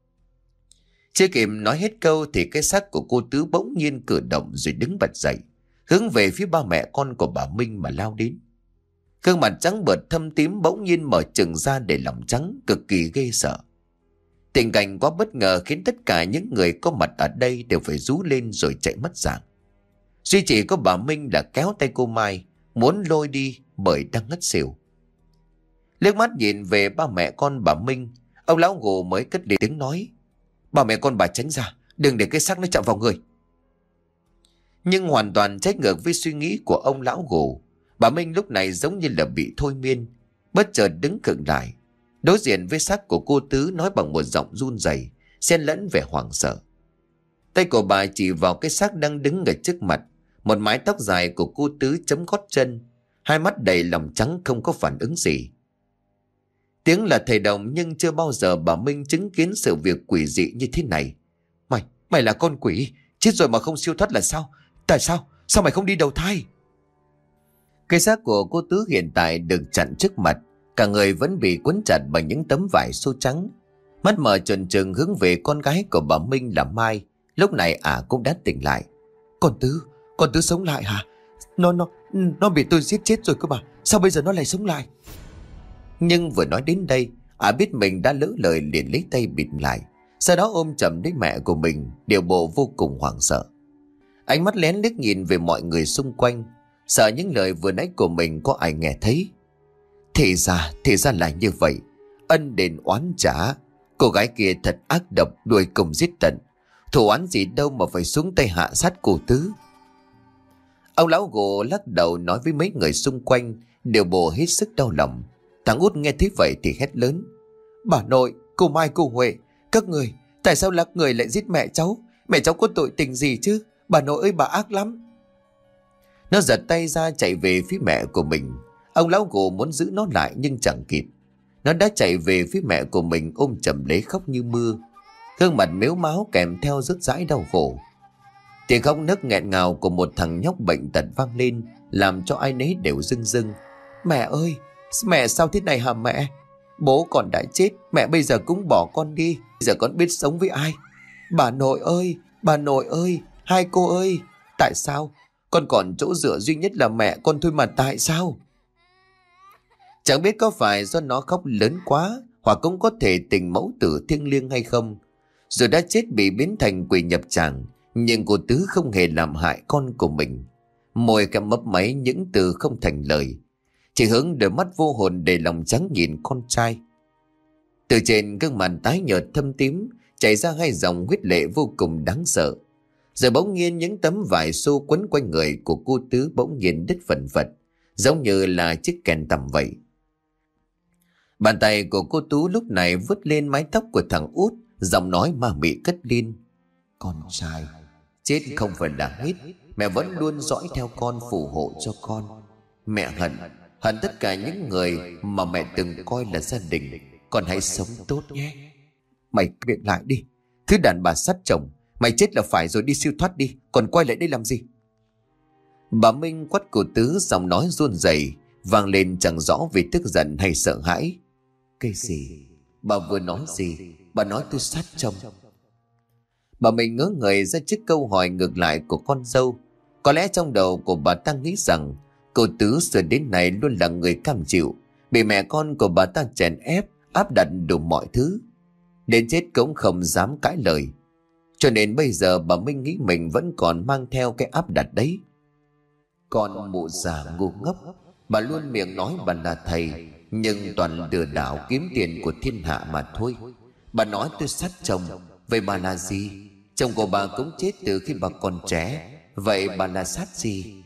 Chưa kịp nói hết câu thì cái xác của cô Tứ bỗng nhiên cử động rồi đứng bật dậy, hướng về phía ba mẹ con của bà Minh mà lao đến. Gương mặt trắng bợt thâm tím bỗng nhiên mở trừng ra để lòng trắng, cực kỳ ghê sợ. Tình cảnh quá bất ngờ khiến tất cả những người có mặt ở đây đều phải rú lên rồi chạy mất dạng. Duy chỉ có bà Minh là kéo tay cô Mai, muốn lôi đi bởi đang ngất xỉu. Liếc mắt nhìn về ba mẹ con bà Minh, ông lão gồ mới cất lên tiếng nói: bà mẹ con bà tránh ra, đừng để cái xác nó chạm vào người. Nhưng hoàn toàn trái ngược với suy nghĩ của ông lão gồ, bà Minh lúc này giống như là bị thôi miên, bất chợt đứng khựng lại, đối diện với xác của cô Tứ, nói bằng một giọng run rẩy, xen lẫn vẻ hoảng sợ. Tay của bà chỉ vào cái xác đang đứng ở trước mặt, một mái tóc dài của cô Tứ chấm gót chân, hai mắt đầy lòng trắng không có phản ứng gì. Tiếng là thầy đồng, nhưng chưa bao giờ bà Minh chứng kiến sự việc quỷ dị như thế này. Mày, mày là con quỷ, chết rồi mà không siêu thoát là sao? Tại sao? Sao mày không đi đầu thai? Cái xác của cô Tứ hiện tại được chặn trước mặt, cả người vẫn bị quấn chặt bằng những tấm vải xô trắng. Mắt mở trừng trừng hướng về con gái của bà Minh là Mai. Lúc này ả à cũng đã tỉnh lại. Con Tứ, con Tứ sống lại hả? Nó, nó, nó bị tôi giết chết rồi cơ mà, sao bây giờ nó lại sống lại? Nhưng vừa nói đến đây, ả à biết mình đã lỡ lời, liền lấy tay bịt lại, sau đó ôm chầm lấy mẹ của mình, điều bộ vô cùng hoảng sợ. Ánh mắt lén liếc nhìn về mọi người xung quanh, sợ những lời vừa nãy của mình có ai nghe thấy. Thì ra, thì ra là như vậy. Ân đền oán trả. Cô gái kia thật ác độc, đuổi cùng giết tận. Thủ oán gì đâu mà phải xuống tay hạ sát cô Tứ. Ông lão gồ lắc đầu nói với mấy người xung quanh, đều bộ hết sức đau lòng. Thằng út nghe thấy vậy thì hét lớn: bà nội, cô Mai, cô Huệ, các người, tại sao các người lại giết mẹ cháu? Mẹ cháu có tội tình gì chứ? Bà nội ơi, bà ác lắm. Nó giật tay ra chạy về phía mẹ của mình. Ông lão gồ muốn giữ nó lại nhưng chẳng kịp. Nó đã chạy về phía mẹ của mình, ôm chầm lấy khóc như mưa, gương mặt mếu máo kèm theo rớt rãi đau khổ. Tiếng khóc nấc nghẹn ngào của một thằng nhóc bệnh tật vang lên, làm cho ai nấy đều rưng rưng. Mẹ ơi, mẹ sao thế này hả mẹ? Bố còn đã chết, mẹ bây giờ cũng bỏ con đi, giờ con biết sống với ai? Bà nội ơi, bà nội ơi, hai cô ơi, tại sao? Con còn chỗ dựa duy nhất là mẹ con thôi mà tại sao? Chẳng biết có phải do nó khóc lớn quá, hoặc cũng có thể tình mẫu tử thiêng liêng hay không. Rồi đã chết bị biến thành quỷ nhập tràng, nhưng cô Tứ không hề làm hại con của mình. Môi kẹp mấp máy những từ không thành lời, chỉ hướng đôi mắt vô hồn để lòng trắng nhìn con trai. Từ trên gương mặt tái nhợt thâm tím chảy ra hai dòng huyết lệ vô cùng đáng sợ. Rồi bỗng nhiên những tấm vải xô quấn quanh người của cô Tứ bỗng nhiên đứt phần phật, giống như là chiếc kèn tằm vậy. Bàn tay của cô Tú lúc này vứt lên mái tóc của thằng Út, giọng nói ma mị cất lên. Con trai, chết không phải là hết, mẹ vẫn luôn dõi theo con, phù hộ cho con. Mẹ hận, hận tất cả những người mà mẹ từng coi là gia đình. Con hãy sống tốt nhé. Mày miệng lại đi, thứ đàn bà sát chồng. Mày chết là phải rồi, đi siêu thoát đi, còn quay lại đây làm gì? Bà Minh quát cô Tứ, giọng nói run rẩy vang lên chẳng rõ vì tức giận hay sợ hãi. Cái gì? Bà vừa nói gì? Bà nói tôi sát chồng. Bà Minh ngớ người ra trước câu hỏi ngược lại của con dâu. Có lẽ trong đầu của bà ta nghĩ rằng cô Tứ từ đến nay luôn là người cam chịu, bị mẹ con của bà ta chèn ép, áp đặt đủ mọi thứ, đến chết cũng không dám cãi lời. Cho nên bây giờ bà Minh nghĩ mình vẫn còn mang theo cái áp đặt đấy. Con mụ già ngu ngốc, bà luôn miệng nói bà là thầy, nhưng toàn lừa đảo kiếm tiền của thiên hạ mà thôi. Bà nói tôi sát chồng, vậy bà là gì? Chồng của bà cũng chết từ khi bà còn trẻ, vậy bà là sát gì?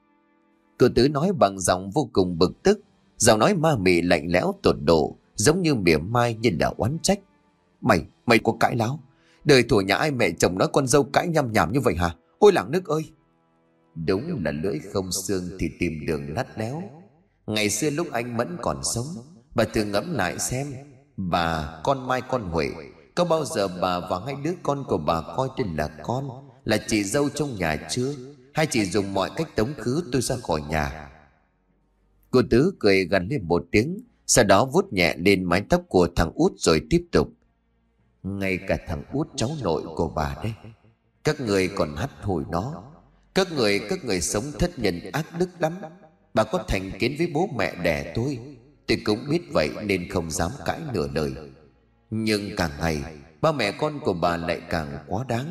Cô Tứ nói bằng giọng vô cùng bực tức, giọng nói ma mị lạnh lẽo tột độ, giống như mỉa mai như là oán trách. Mày, mày có cãi láo? Đời thủa nhà ai mẹ chồng nói con dâu cãi nhăm nhảm như vậy hả? Ôi làng nước ơi! Đúng là lưỡi không xương thì tìm đường lắt léo. Ngày xưa lúc anh Mẫn còn sống, bà thử ngẫm lại xem, bà, con Mai con Huệ, có bao giờ bà và hai đứa con của bà coi tôi là con, là chị dâu trong nhà chưa? Hay chỉ dùng mọi cách tống khứ tôi ra khỏi nhà? Cô Tứ cười gằn lên một tiếng, sau đó vuốt nhẹ lên mái tóc của thằng Út rồi tiếp tục. Ngay cả thằng Út cháu nội của bà đấy, các người còn hắt hủi nó. Các người, các người sống thất nhân ác đức lắm. Bà có thành kiến với bố mẹ đẻ tôi, tôi cũng biết vậy nên không dám cãi nửa lời. Nhưng càng ngày ba mẹ con của bà lại càng quá đáng.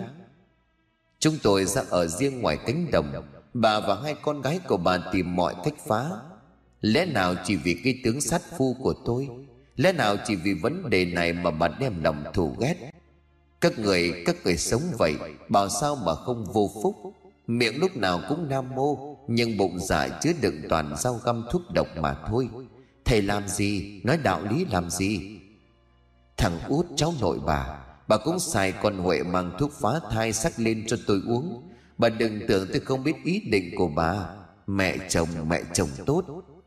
Chúng tôi ra ở riêng ngoài cánh đồng, bà và hai con gái của bà tìm mọi cách phá. Lẽ nào chỉ vì cái tướng sát phu của tôi? Lẽ nào chỉ vì vấn đề này mà bà đem lòng thù ghét? Các người, các người sống vậy, bảo sao mà không vô phúc? Miệng lúc nào cũng nam mô, nhưng bụng dạ chứa đựng toàn rau găm thuốc độc mà thôi. Thầy làm gì, nói đạo lý làm gì? Thằng Út cháu nội bà, bà cũng xài con Huệ mang thuốc phá thai sắc lên cho tôi uống. Bà đừng tưởng tôi không biết ý định của bà. Mẹ chồng, mẹ chồng tốt.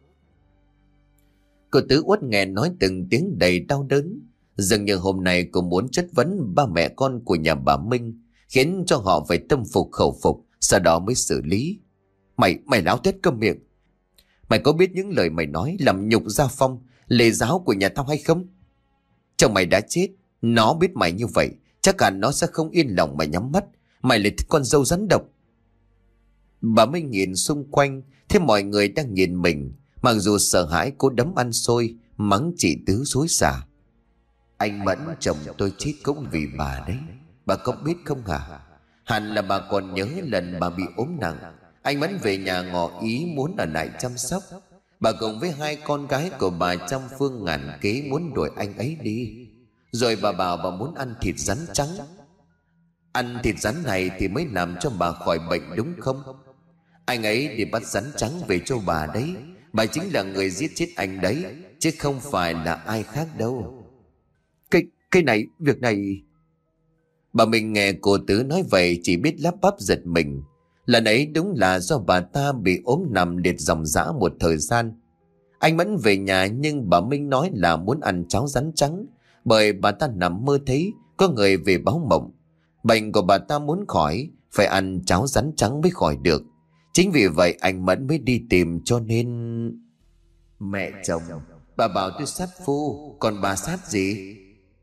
Cô Tứ uất nghẹn nói từng tiếng đầy đau đớn, dường như hôm nay cô muốn chất vấn ba mẹ con của nhà bà Minh, khiến cho họ phải tâm phục khẩu phục, sau đó mới xử lý. Mày, mày láo tét câm miệng. Mày có biết những lời mày nói làm nhục gia phong, lề giáo của nhà tao hay không? Chồng mày đã chết, nó biết mày như vậy, chắc hẳn nó sẽ không yên lòng mà nhắm mắt. Mày là con dâu rắn độc. Bà Minh nhìn xung quanh, thấy mọi người đang nhìn mình. Mặc dù sợ hãi, cô đấm ăn xôi, mắng chị Tứ xối xả. Anh Mẫn chồng tôi chết cũng vì bà đấy. Bà có biết không hả? Hẳn là bà còn nhớ lần bà bị ốm nặng, anh Mẫn về nhà ngỏ ý muốn ở lại chăm sóc. Bà cùng với hai con gái của bà trăm phương ngàn kế muốn đuổi anh ấy đi. Rồi bà bảo bà muốn ăn thịt rắn trắng. Ăn thịt rắn này thì mới làm cho bà khỏi bệnh đúng không? Anh ấy đi bắt rắn trắng về cho bà đấy. Bà chính là người giết chết anh đấy, chứ không phải là ai khác đâu. Cái, cái này, việc này... Bà mình nghe cô Tứ nói vậy chỉ biết lắp bắp giật mình. Lần ấy đúng là do bà ta bị ốm nằm liệt dòng dã một thời gian. Anh Mẫn về nhà nhưng bà Minh nói là muốn ăn cháo rắn trắng, bởi bà ta nằm mơ thấy có người về báo mộng. Bệnh của bà ta muốn khỏi phải ăn cháo rắn trắng mới khỏi được. Chính vì vậy anh Mẫn mới đi tìm, cho nên... Mẹ chồng, bà bảo tôi sát phu, còn bà sát gì?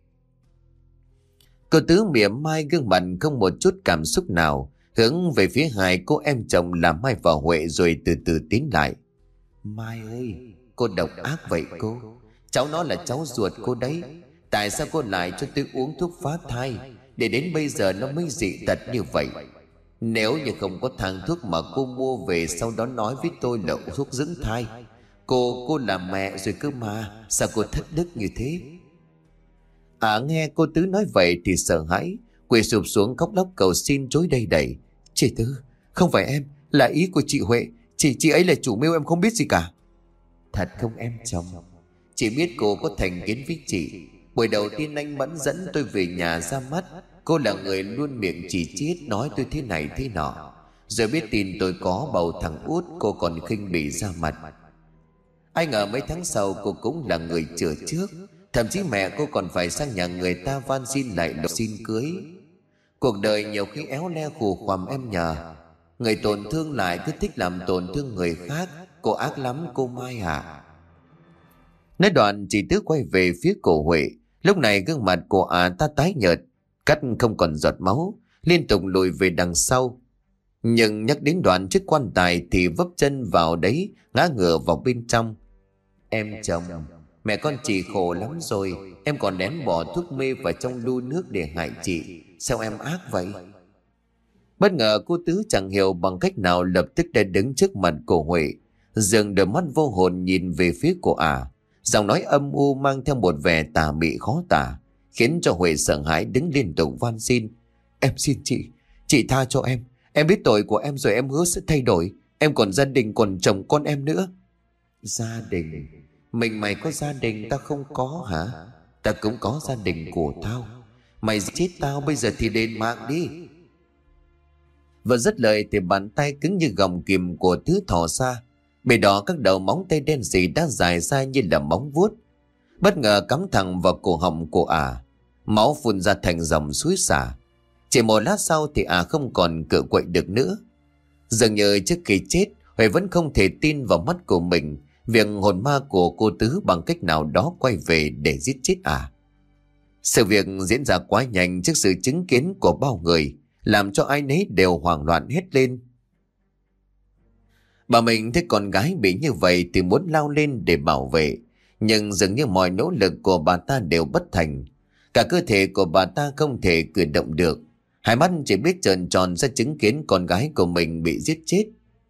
Cô Tứ mỉa mai, gương mặt không một chút cảm xúc nào, hướng về phía hai cô em chồng là Mai và Huệ, rồi từ từ tiến lại. Mai ơi, cô độc ác vậy cô. Cháu nó là cháu ruột cô đấy. Tại sao cô lại cho tôi uống thuốc phá thai, để đến bây giờ nó mới dị tật như vậy? Nếu như không có thang thuốc mà cô mua về, sau đó nói với tôi là thuốc dưỡng thai, Cô, cô là mẹ rồi cơ mà, sao cô thất đức như thế? À, nghe cô Tứ nói vậy thì sợ hãi, quỳ sụp xuống khóc lóc cầu xin chối đầy đẩy. Chị Tứ, không phải em, là ý của chị Huệ. Chị, chị ấy là chủ mưu, em không biết gì cả. Thật không em chồng? Chị biết cô có thành kiến với chị. Buổi đầu tiên anh Mẫn dẫn tôi về nhà ra mắt, cô là người luôn miệng chỉ chiết nói tôi thế này thế nọ. Rồi biết tin tôi có bầu thằng út, cô còn khinh bỉ ra mặt. Ai ngờ mấy tháng sau cô cũng là người chữa trước. Thậm chí mẹ cô còn phải sang nhà người ta van xin lại lộc xin cưới. Cuộc đời nhiều khi éo le khù khoằm em nhờ. Người tổn thương lại cứ thích làm tổn thương người khác. Cô ác lắm cô Mai à. Nói đoạn chị Tứ quay về phía cổ Huệ. Lúc này gương mặt của ả ta tái nhợt, cắt không còn giọt máu, liên tục lùi về đằng sau. Nhưng nhắc đến đoạn chiếc quan tài thì vấp chân vào đấy, ngã ngửa vào bên trong. Em chồng, mẹ con chị khổ lắm rồi. Em còn ném bỏ thuốc mê vào trong lu nước để hại chị. Sao em ác vậy? Bất ngờ cô Tứ chẳng hiểu bằng cách nào lập tức đã đứng trước mặt cổ Huệ, dường đôi mắt vô hồn nhìn về phía cô ả. Giọng nói âm u mang theo một vẻ tà mị khó tả, khiến cho Huệ sợ hãi đứng liên tục van xin. Em xin chị, chị tha cho em. Em biết tội của em rồi, em hứa sẽ thay đổi. Em còn gia đình, còn chồng con em nữa. Gia đình? Mình mày có gia đình, ta không có hả? Ta cũng có gia đình của tao. Mày chết tao bây giờ thì đền mạng đi. Vừa dứt lời thì bàn tay cứng như gọng kìm của Tứ thò ra. Bề đó các đầu móng tay đen sì đã dài ra như là móng vuốt, bất ngờ cắm thẳng vào cổ họng của ả. Máu phun ra thành dòng suối xả. Chỉ một lát sau thì ả không còn cựa quậy được nữa. Dường như trước khi chết, Huệ vẫn không thể tin vào mắt của mình, việc hồn ma của cô Tứ bằng cách nào đó quay về để giết chết ả. Sự việc diễn ra quá nhanh trước sự chứng kiến của bao người, làm cho ai nấy đều hoảng loạn hết lên. Bà mình thấy con gái bị như vậy thì muốn lao lên để bảo vệ, nhưng dường như mọi nỗ lực của bà ta đều bất thành. Cả cơ thể của bà ta không thể cử động được, hai mắt chỉ biết trợn tròn ra chứng kiến con gái của mình bị giết chết.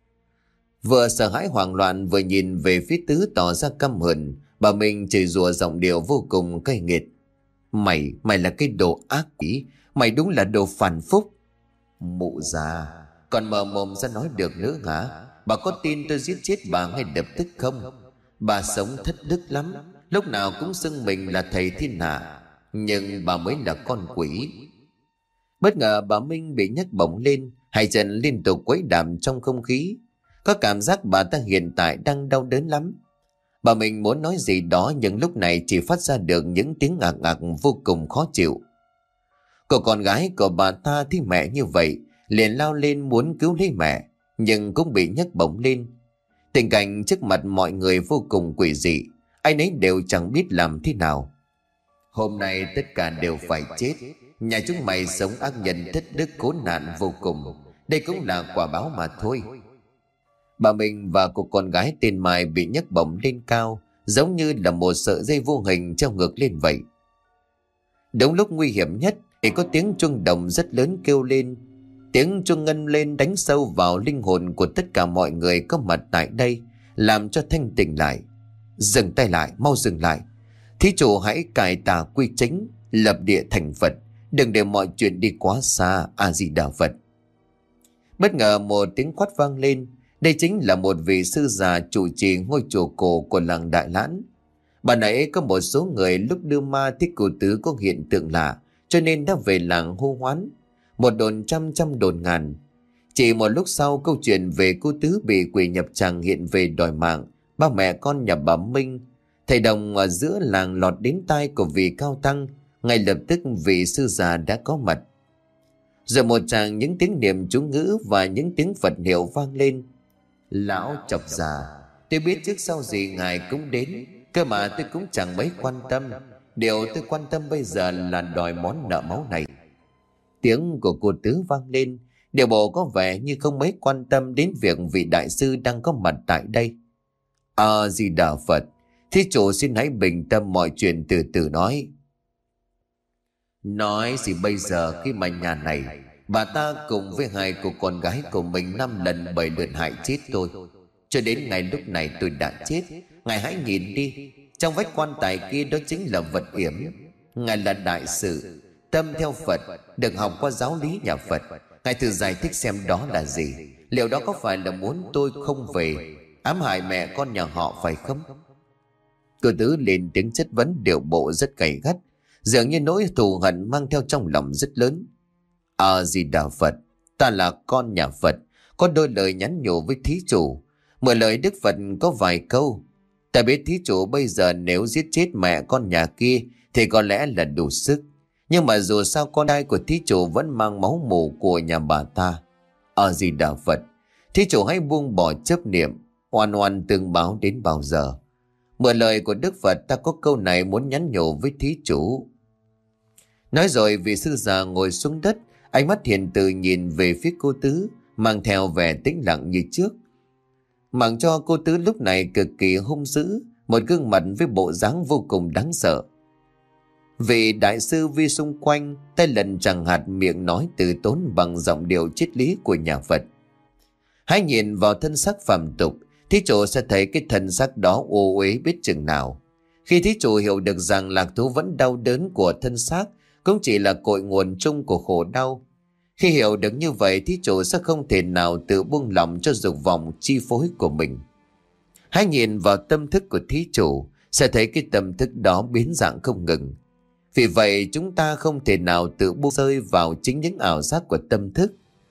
Vừa sợ hãi hoảng loạn vừa nhìn về phía Tứ tỏ ra căm hờn, bà mình chửi rủa giọng điệu vô cùng cay nghiệt. Mày, mày là cái đồ ác quỷ, mày đúng là đồ phản phúc. Mụ già, còn mở mồm ra nói được nữa hả? Bà có tin tôi giết chết bà ngay lập tức không? Bà sống thất đức lắm, lúc nào cũng xưng mình là thầy thiên hạ, nhưng bà mới là con quỷ. Bất ngờ bà Minh bị nhấc bổng lên, hai chân liên tục quấy đạp trong không khí. Có cảm giác bà ta hiện tại đang đau đớn lắm. Bà Minh muốn nói gì đó nhưng lúc này chỉ phát ra được những tiếng ngạc ngạc vô cùng khó chịu. Cô con gái của bà ta thấy mẹ như vậy, liền lao lên muốn cứu lấy mẹ, nhưng cũng bị nhấc bổng lên. Tình cảnh trước mặt mọi người vô cùng quỷ dị, ai nấy đều chẳng biết làm thế nào. Hôm nay tất cả đều phải chết. Nhà chúng mày sống ác nhân thất đức khốn nạn vô cùng, đây cũng là quả báo mà thôi. Bà mình và cô con gái tên Mai bị nhấc bổng lên cao, giống như là một sợi dây vô hình treo ngược lên vậy. Đúng lúc nguy hiểm nhất thì có tiếng chuông đồng rất lớn kêu lên. Tiếng chuông ngân lên đánh sâu vào linh hồn của tất cả mọi người có mặt tại đây, làm cho thanh tỉnh lại. Dừng tay lại, mau dừng lại. Thí chủ hãy cải tà quy chính, lập địa thành Phật, đừng để mọi chuyện đi quá xa. A Di Đà Phật. Bất ngờ một tiếng quát vang lên. Đây chính là một vị sư già chủ trì ngôi chùa cổ của làng Đại Lãn. Bà nãy có một số người lúc đưa ma thích cụ Tứ có hiện tượng lạ, cho nên đã về làng hô hoán. Một đồn trăm trăm đồn ngàn. Chỉ một lúc sau, câu chuyện về cô Tứ bị quỷ nhập tràng hiện về đòi mạng ba mẹ con nhà bà Minh. Thầy đồng ở giữa làng lọt đến tai của vị cao tăng. Ngay lập tức vị sư già đã có mặt. Rồi một tràng những tiếng niệm chú ngữ và những tiếng Phật hiệu vang lên. Lão chọc già, tôi biết trước sau gì ngài cũng đến, cơ mà tôi cũng chẳng mấy quan tâm. Điều tôi quan tâm bây giờ là đòi món nợ máu này. Tiếng của cô Tứ vang lên, điều bộ có vẻ như không mấy quan tâm đến việc vị đại sư đang có mặt tại đây. A Di Đà Phật, thí chủ xin hãy bình tâm, mọi chuyện từ từ nói. Nói gì bây giờ khi mà nhà này bà ta cùng với hai cô con gái của mình năm lần bảy lượt hại chết tôi. Cho đến ngày lúc này tôi đã chết. Ngài hãy nhìn đi, trong vách quan tài kia đó chính là vật yểm. Ngài là đại sự tâm theo Phật, được học qua giáo lý nhà Phật. Ngài thử giải thích xem đó là gì. Liệu đó có phải là muốn tôi không về, ám hại mẹ con nhà họ phải không? Cô Tứ lên tiếng chất vấn, điệu bộ rất gay gắt, dường như nỗi thù hận mang theo trong lòng rất lớn. A Di Đà Phật, ta là con nhà Phật, có đôi lời nhắn nhủ với thí chủ. Mười lời Đức Phật có vài câu. Ta biết thí chủ bây giờ nếu giết chết mẹ con nhà kia thì có lẽ là đủ sức, nhưng mà dù sao con trai của thí chủ vẫn mang máu mủ của nhà bà ta. A Di Đà Phật, thí chủ hãy buông bỏ chấp niệm, oan oan tương báo đến bao giờ. Mượn lời của Đức Phật, ta có câu này muốn nhắn nhủ với thí chủ. Nói rồi vị sư già ngồi xuống đất, ánh mắt hiền từ nhìn về phía cô Tứ, mang theo vẻ tĩnh lặng như trước. Mặc cho cô Tứ lúc này cực kỳ hung dữ, một gương mặt với bộ dáng vô cùng đáng sợ. Vị đại sư vi xung quanh, tay lần chẳng hạt, miệng nói từ tốn bằng giọng điệu triết lý của nhà Phật. Hãy nhìn vào thân xác phàm tục, thí chủ sẽ thấy cái thân xác đó ô uế biết chừng nào. Khi thí chủ hiểu được rằng lạc thú vẫn đau đớn của thân xác cũng chỉ là cội nguồn chung của khổ đau, khi hiểu được như vậy, thí chủ sẽ không thể nào tự buông lòng cho dục vọng chi phối của mình. Hãy nhìn vào tâm thức của thí chủ, sẽ thấy cái tâm thức đó biến dạng không ngừng. Vì vậy chúng ta không thể nào tự buông rơi vào chính những ảo giác của tâm thức,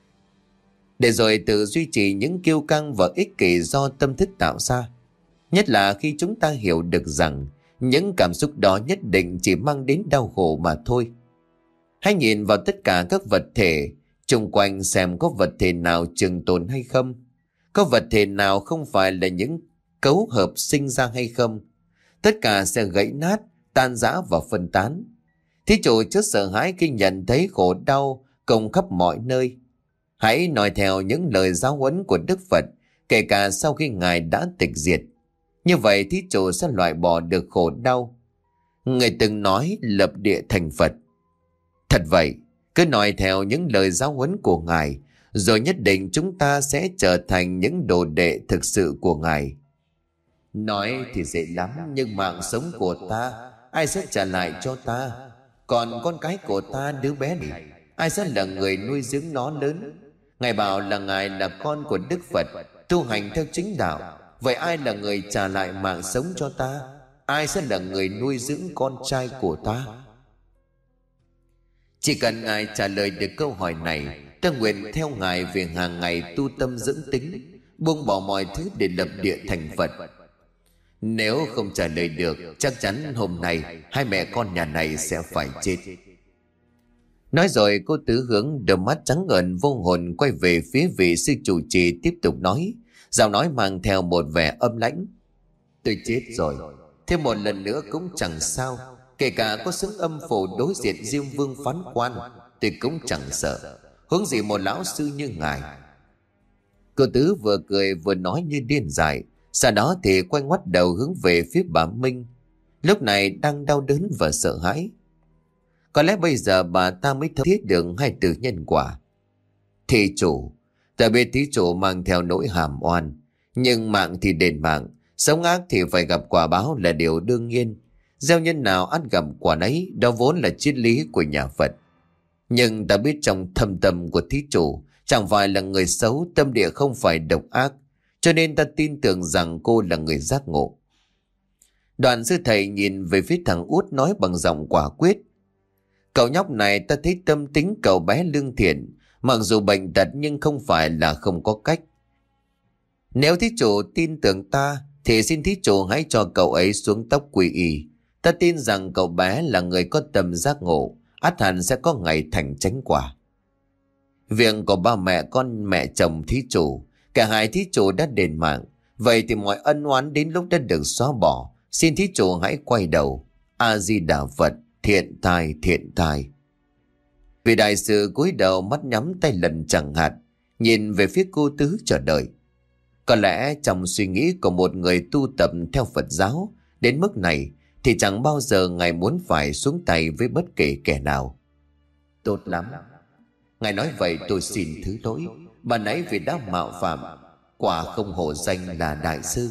để rồi tự duy trì những kiêu căng và ích kỷ do tâm thức tạo ra. Nhất là khi chúng ta hiểu được rằng những cảm xúc đó nhất định chỉ mang đến đau khổ mà thôi. Hãy nhìn vào tất cả các vật thể xung quanh xem có vật thể nào trường tồn hay không, có vật thể nào không phải là những cấu hợp sinh ra hay không. Tất cả sẽ gãy nát, tan rã và phân tán. Thí chủ chớ sợ hãi khi nhận thấy khổ đau cùng khắp mọi nơi. Hãy nói theo những lời giáo huấn của Đức Phật, kể cả sau khi Ngài đã tịch diệt. Như vậy thí chủ sẽ loại bỏ được khổ đau. Người từng nói lập địa thành Phật. Thật vậy, cứ nói theo những lời giáo huấn của Ngài, rồi nhất định chúng ta sẽ trở thành những đồ đệ thực sự của Ngài. Nói thì dễ lắm, nhưng mạng sống của ta, ai sẽ trả lại cho ta? Còn con cái của ta, đứa bé này, ai sẽ là người nuôi dưỡng nó lớn? Ngài bảo là Ngài là con của Đức Phật, tu hành theo chính đạo. Vậy ai là người trả lại mạng sống cho ta? Ai sẽ là người nuôi dưỡng con trai của ta? Chỉ cần Ngài trả lời được câu hỏi này, ta nguyện theo Ngài về hàng ngày tu tâm dưỡng tính, buông bỏ mọi thứ để lập địa thành Phật. Nếu không trả lời được, chắc chắn hôm nay hai mẹ con nhà này sẽ phải chết. Nói rồi cô Tứ hướng đôi mắt trắng ngần vô hồn quay về phía vị sư chủ trì, tiếp tục nói, giọng nói mang theo một vẻ âm lãnh. Tôi chết rồi, thêm một lần nữa cũng chẳng sao. Kể cả có xứng âm phủ đối diện Diêm Vương phán quan, tôi cũng chẳng sợ, huống gì một lão sư như ngài. Cô Tứ vừa cười vừa nói như điên dại, sau đó thì quay ngoắt đầu hướng về phía bà Minh, lúc này đang đau đớn và sợ hãi. Có lẽ bây giờ bà ta mới thấm thiết được hai từ nhân quả. Thí chủ, ta biết thí chủ mang theo nỗi hàm oan, nhưng mạng thì đền mạng, sống ác thì phải gặp quả báo là điều đương nhiên. Gieo nhân nào ăn gặp quả nấy, đó vốn là triết lý của nhà Phật. Nhưng ta biết trong thâm tâm của thí chủ chẳng phải là người xấu, tâm địa không phải độc ác, cho nên ta tin tưởng rằng cô là người giác ngộ. Đoàn sư thầy nhìn về phía thằng út nói bằng giọng quả quyết. Cậu nhóc này ta thấy tâm tính cậu bé lương thiện, mặc dù bệnh tật nhưng không phải là không có cách. Nếu thí chủ tin tưởng ta thì xin thí chủ hãy cho cậu ấy xuống tóc quy y. Ta tin rằng cậu bé là người có tâm giác ngộ, ắt hẳn sẽ có ngày thành chánh quả. Việc của ba mẹ con mẹ chồng thí chủ, cả hai thí chủ đã đền mạng. Vậy thì mọi ân oán đến lúc đã được xóa bỏ. Xin thí chủ hãy quay đầu. A Di Đà Phật, thiện tài, thiện tài. Vị đại sư cúi đầu, mắt nhắm, tay lần chẳng hạt, nhìn về phía cô Tứ chờ đợi. Có lẽ trong suy nghĩ của một người tu tập theo Phật giáo đến mức này thì chẳng bao giờ ngài muốn phải xuống tay với bất kể kẻ nào. Tốt lắm. Ngài nói vậy tôi xin thứ lỗi. Bà nãy vì đã mạo phạm, quả không hổ danh là đại sư.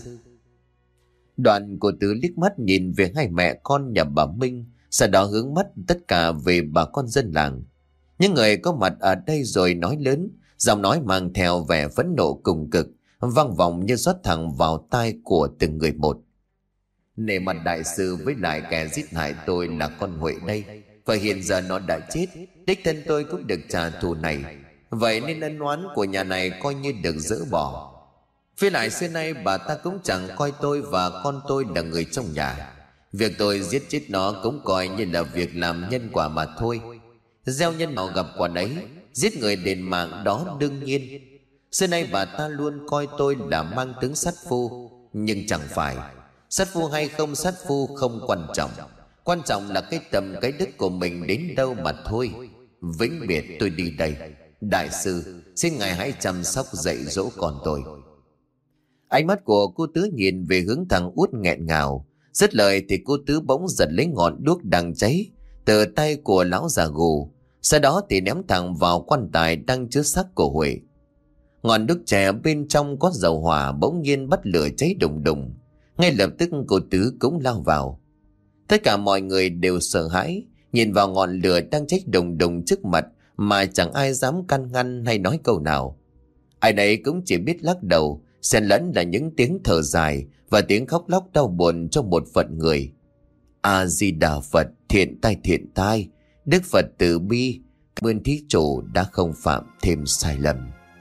Đoạn cô Tứ liếc mắt nhìn về hai mẹ con nhà bà Minh, sau đó hướng mắt tất cả về bà con dân làng. Những người có mặt ở đây rồi nói lớn, giọng nói mang theo vẻ phẫn nộ cùng cực, vang vọng như rót thẳng vào tai của từng người một. Nể mặt đại sư với lại kẻ giết hại tôi là con Huệ đây, và hiện giờ nó đã chết, đích thân tôi cũng được trả thù này. Vậy nên ân oán của nhà này coi như được dỡ bỏ. Với lại xưa nay bà ta cũng chẳng coi tôi và con tôi là người trong nhà. Việc tôi giết chết nó cũng coi như là việc làm nhân quả mà thôi. Gieo nhân nào gặp quả đấy, giết người đền mạng đó đương nhiên. Xưa nay bà ta luôn coi tôi là mang tướng sát phu, nhưng chẳng phải. Sát phu hay không sát phu không quan trọng, quan trọng là cái tầm cái đức của mình đến đâu mà thôi. Vĩnh biệt tôi đi đây. Đại sư, xin ngài hãy chăm sóc dạy dỗ con tôi. Ánh mắt của cô Tứ nhìn về hướng thằng Út nghẹn ngào. Dứt lời thì cô Tứ bỗng giật lấy ngọn đuốc đang cháy từ tay của lão già gù, sau đó thì ném thẳng vào quan tài đang chứa xác của Huệ. Ngọn đuốc chè bên trong có dầu hỏa bỗng nhiên bắt lửa cháy đùng đùng. Ngay lập tức cô Tứ cũng lao vào. Tất cả mọi người đều sợ hãi, nhìn vào ngọn lửa đang cháy đùng đùng trước mặt mà chẳng ai dám can ngăn hay nói câu nào. Ai nấy cũng chỉ biết lắc đầu, xen lẫn là những tiếng thở dài và tiếng khóc lóc đau buồn cho một phận người. A Di Đà Phật, thiện tai thiện tai, Đức Phật từ bi, ơn thí chủ đã không phạm thêm sai lầm.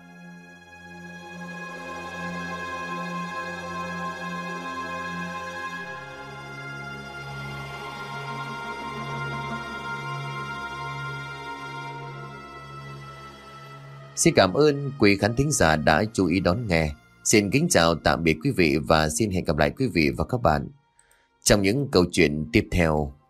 Xin cảm ơn quý khán thính giả đã chú ý đón nghe. Xin kính chào tạm biệt quý vị và xin hẹn gặp lại quý vị và các bạn trong những câu chuyện tiếp theo.